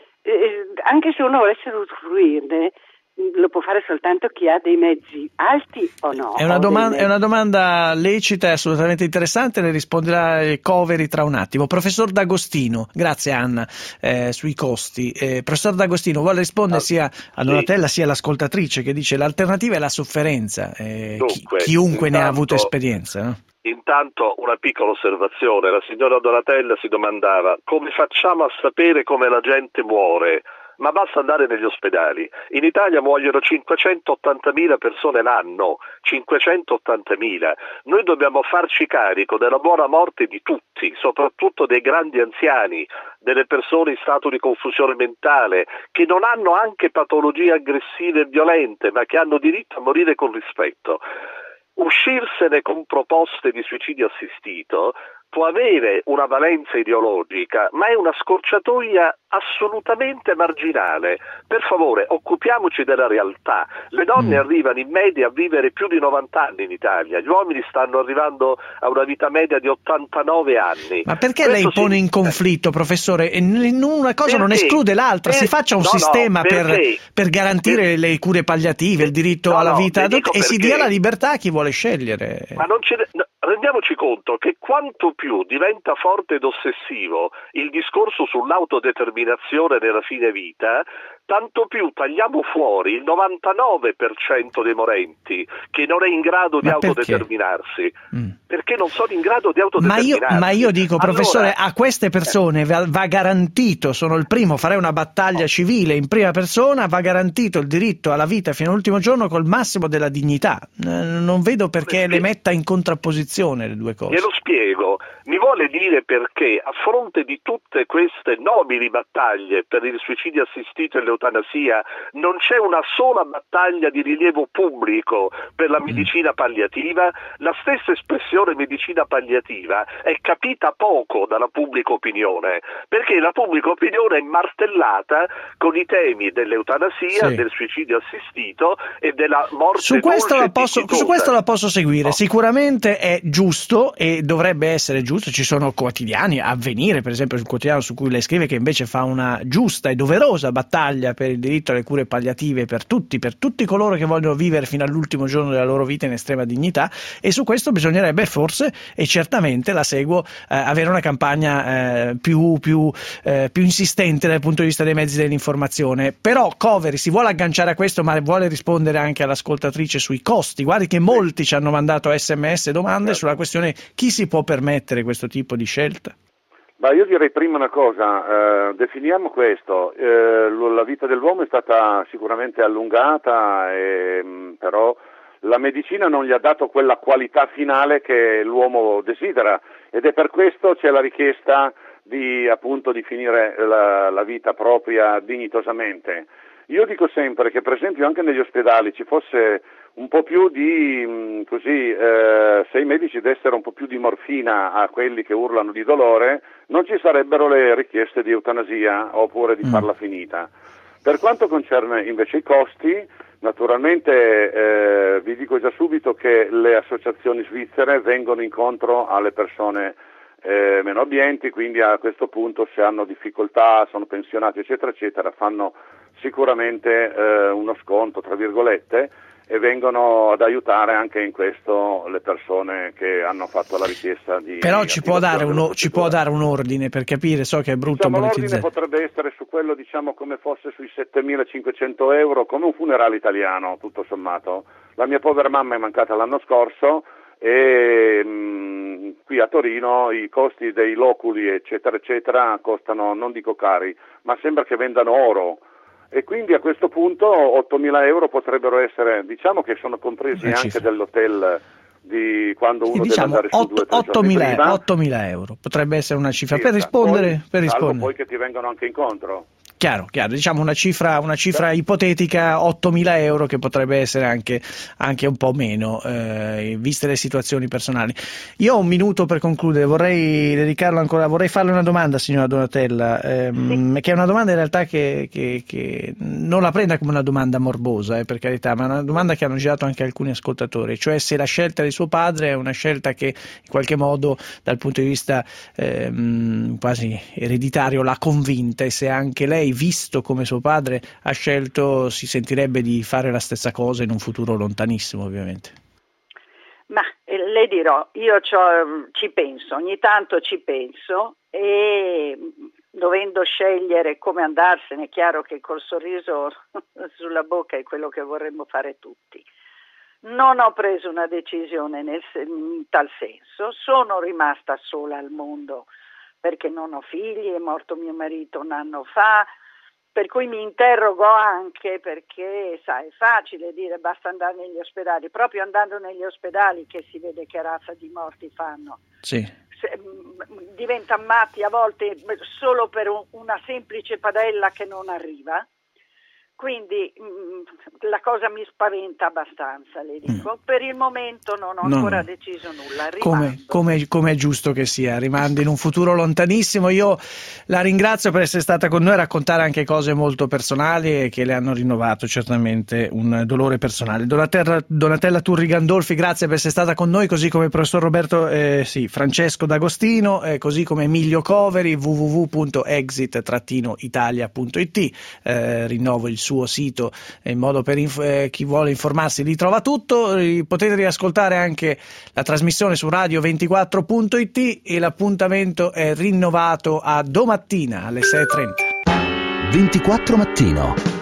R: eh, anche se uno volesse usufruirne, lo può fare soltanto chi ha dei mezzi alti o no?
C: È una, domanda, è una domanda lecita e assolutamente interessante, le risponderà Coveri tra un attimo. Professor D'Agostino, grazie Anna, eh, sui costi. Eh, professor D'Agostino vuole rispondere sia a Donatella sia all'ascoltatrice che dice l'alternativa è la sofferenza, eh, Dunque, chi, chiunque intanto, ne ha avuto esperienza. No?
P: Intanto una piccola osservazione, la signora Donatella si domandava come facciamo a sapere come la gente muore? Ma basta andare negli ospedali. In Italia muoiono cinquecentottantamila persone l'anno, cinquecentottantamila. Noi dobbiamo farci carico della buona morte di tutti, soprattutto dei grandi anziani, delle persone in stato di confusione mentale, che non hanno anche patologie aggressive e violente, ma che hanno diritto a morire con rispetto. Uscirsene con proposte di suicidio assistito può avere una valenza ideologica, ma è una scorciatoia assolutamente marginale. Per favore, occupiamoci della realtà. Le donne mm. arrivano in media a vivere più di novanta anni in Italia, gli uomini stanno arrivando a una vita media di ottantanove anni.
C: Ma perché
P: Questo
C: lei pone
P: si...
C: in conflitto, professore? E una cosa
P: perché?
C: non esclude l'altra,
P: Per...
C: si faccia un
P: no,
C: sistema
P: no,
C: per, per garantire per... le cure palliative, il diritto
P: no,
C: alla
P: no,
C: vita e
P: perché...
C: si dia la libertà a chi vuole scegliere.
P: Ma non ce ne... no, rendiamoci conto che quanto più diventa forte ed ossessivo il discorso sull'autodeterminazione nella fine vita, tanto più tagliamo fuori il novantanove per cento dei morenti che non è in grado di
C: ma
P: autodeterminarsi.
C: Perché? Mm.
P: Perché non sono in grado di autodeterminarsi.
C: Ma io, ma io dico, professore,
P: allora,
C: a queste persone va, va garantito, sono il primo, farei una battaglia civile in prima persona, va garantito il diritto alla vita fino all'ultimo giorno col massimo della dignità. Non vedo perché le metta in contrapposizione le due cose.
P: Glielo spiego. Mi vuole dire perché a fronte di tutte queste nobili battaglie per il suicidio assistito e l'eutanasia non c'è una sola battaglia di rilievo pubblico per la medicina palliativa? La stessa espressione medicina palliativa è capita poco dalla pubblica opinione, perché la pubblica opinione è martellata con i temi dell'eutanasia, sì. del suicidio assistito e della morte
C: su questo
P: dolce
C: la posso, su questo la posso seguire, no. Sicuramente è giusto e dovrebbe essere giusto. Ci sono quotidiani, Avvenire per esempio, il quotidiano su cui lei scrive, che invece fa una giusta e doverosa battaglia per il diritto alle cure palliative per tutti, per tutti coloro che vogliono vivere fino all'ultimo giorno della loro vita in estrema dignità, e su questo bisognerebbe forse, e certamente la seguo, eh, avere una campagna eh, più, più, eh, più insistente dal punto di vista dei mezzi dell'informazione. Però Coveri si vuole agganciare a questo, ma vuole rispondere anche all'ascoltatrice sui costi. Guardi che molti ci hanno mandato sms e domande sulla questione: chi si può permettere questo tipo di scelta?
O: Ma io direi prima una cosa, eh, definiamo questo, eh, la vita dell'uomo è stata sicuramente allungata, e, però la medicina non gli ha dato quella qualità finale che l'uomo desidera, ed è per questo c'è la richiesta di appunto di finire la, la vita propria dignitosamente. Io dico sempre che per esempio anche negli ospedali ci fosse un po' più di, mh, così, eh, se i medici dessero un po' più di morfina a quelli che urlano di dolore, non ci sarebbero le richieste di eutanasia oppure di mm. farla finita. Per quanto concerne invece i costi, naturalmente eh, vi dico già subito che le associazioni svizzere vengono incontro alle persone eh, meno abbienti, quindi a questo punto se hanno difficoltà, sono pensionati eccetera eccetera, fanno sicuramente eh, uno sconto tra virgolette, e vengono ad aiutare anche in questo le persone che hanno fatto la richiesta di...
C: Però ci può dare un, ci può dare un ordine per capire, so che è brutto
O: diciamo,
C: monetizzare.
O: L'ordine potrebbe essere su quello, diciamo, come fosse sui settemilacinquecento euro, come un funerale italiano, tutto sommato. La mia povera mamma è mancata l'anno scorso e mh, qui a Torino i costi dei loculi eccetera eccetera costano, non dico cari, ma sembra che vendano oro. E quindi a questo punto ottomila euro potrebbero essere, diciamo che sono compresi anche cifra. Dell'hotel di quando uno sì, diciamo, deve andare su due o tre giorni prima.
C: ottomila euro potrebbe essere una cifra
O: sì,
C: per rispondere,
O: poi,
C: per rispondere.
O: Poi che ti vengono anche incontro.
C: Chiaro, chiaro, diciamo una cifra, una cifra ipotetica, ottomila euro, che potrebbe essere anche, anche un po' meno, eh, viste le situazioni personali. Io ho un minuto per concludere, vorrei dedicarlo ancora, vorrei farle una domanda, signora Donatella, ehm, sì. che è una domanda in realtà che, che, che non la prenda come una domanda morbosa, eh, per carità, ma è una domanda che hanno girato anche alcuni ascoltatori, cioè se la scelta di suo padre è una scelta che in qualche modo dal punto di vista ehm, quasi ereditario l'ha convinta, e se anche lei, visto come suo padre ha scelto, si sentirebbe di fare la stessa cosa in un futuro lontanissimo, ovviamente.
N: Ma eh, le dirò, io ci penso, ogni tanto ci penso, e dovendo scegliere come andarsene, è chiaro che col sorriso sulla bocca è quello che vorremmo fare tutti. Non ho preso una decisione nel, in tal senso, sono rimasta sola al mondo perché non ho figli, è morto mio marito un anno fa, per cui mi interrogo anche perché, sai, è facile dire basta andare negli ospedali, proprio andando negli ospedali che si vede che razza di morti fanno.
C: Sì.
N: Se, diventano matti a volte solo per un, una semplice padella che non arriva, quindi mh, la cosa mi spaventa abbastanza, le dico. Mm. Per il momento non ho no, ancora no. deciso nulla.
C: Come, come, come è giusto che sia, rimando in un futuro lontanissimo. Io la ringrazio per essere stata con noi a raccontare anche cose molto personali e che le hanno rinnovato certamente un dolore personale. Donatella, Donatella Turri Gandolfi, grazie per essere stata con noi, così come il professor Roberto eh, sì, Francesco D'Agostino, eh, così come Emilio Coveri, w w w punto exit italia punto i t. Eh, rinnovo il suo sito in modo per inf- eh, chi vuole informarsi li trova tutto. Potete riascoltare anche la trasmissione su radio ventiquattro punto i t e l'appuntamento è rinnovato a domattina alle sei e trenta.
A: ventiquattro mattino.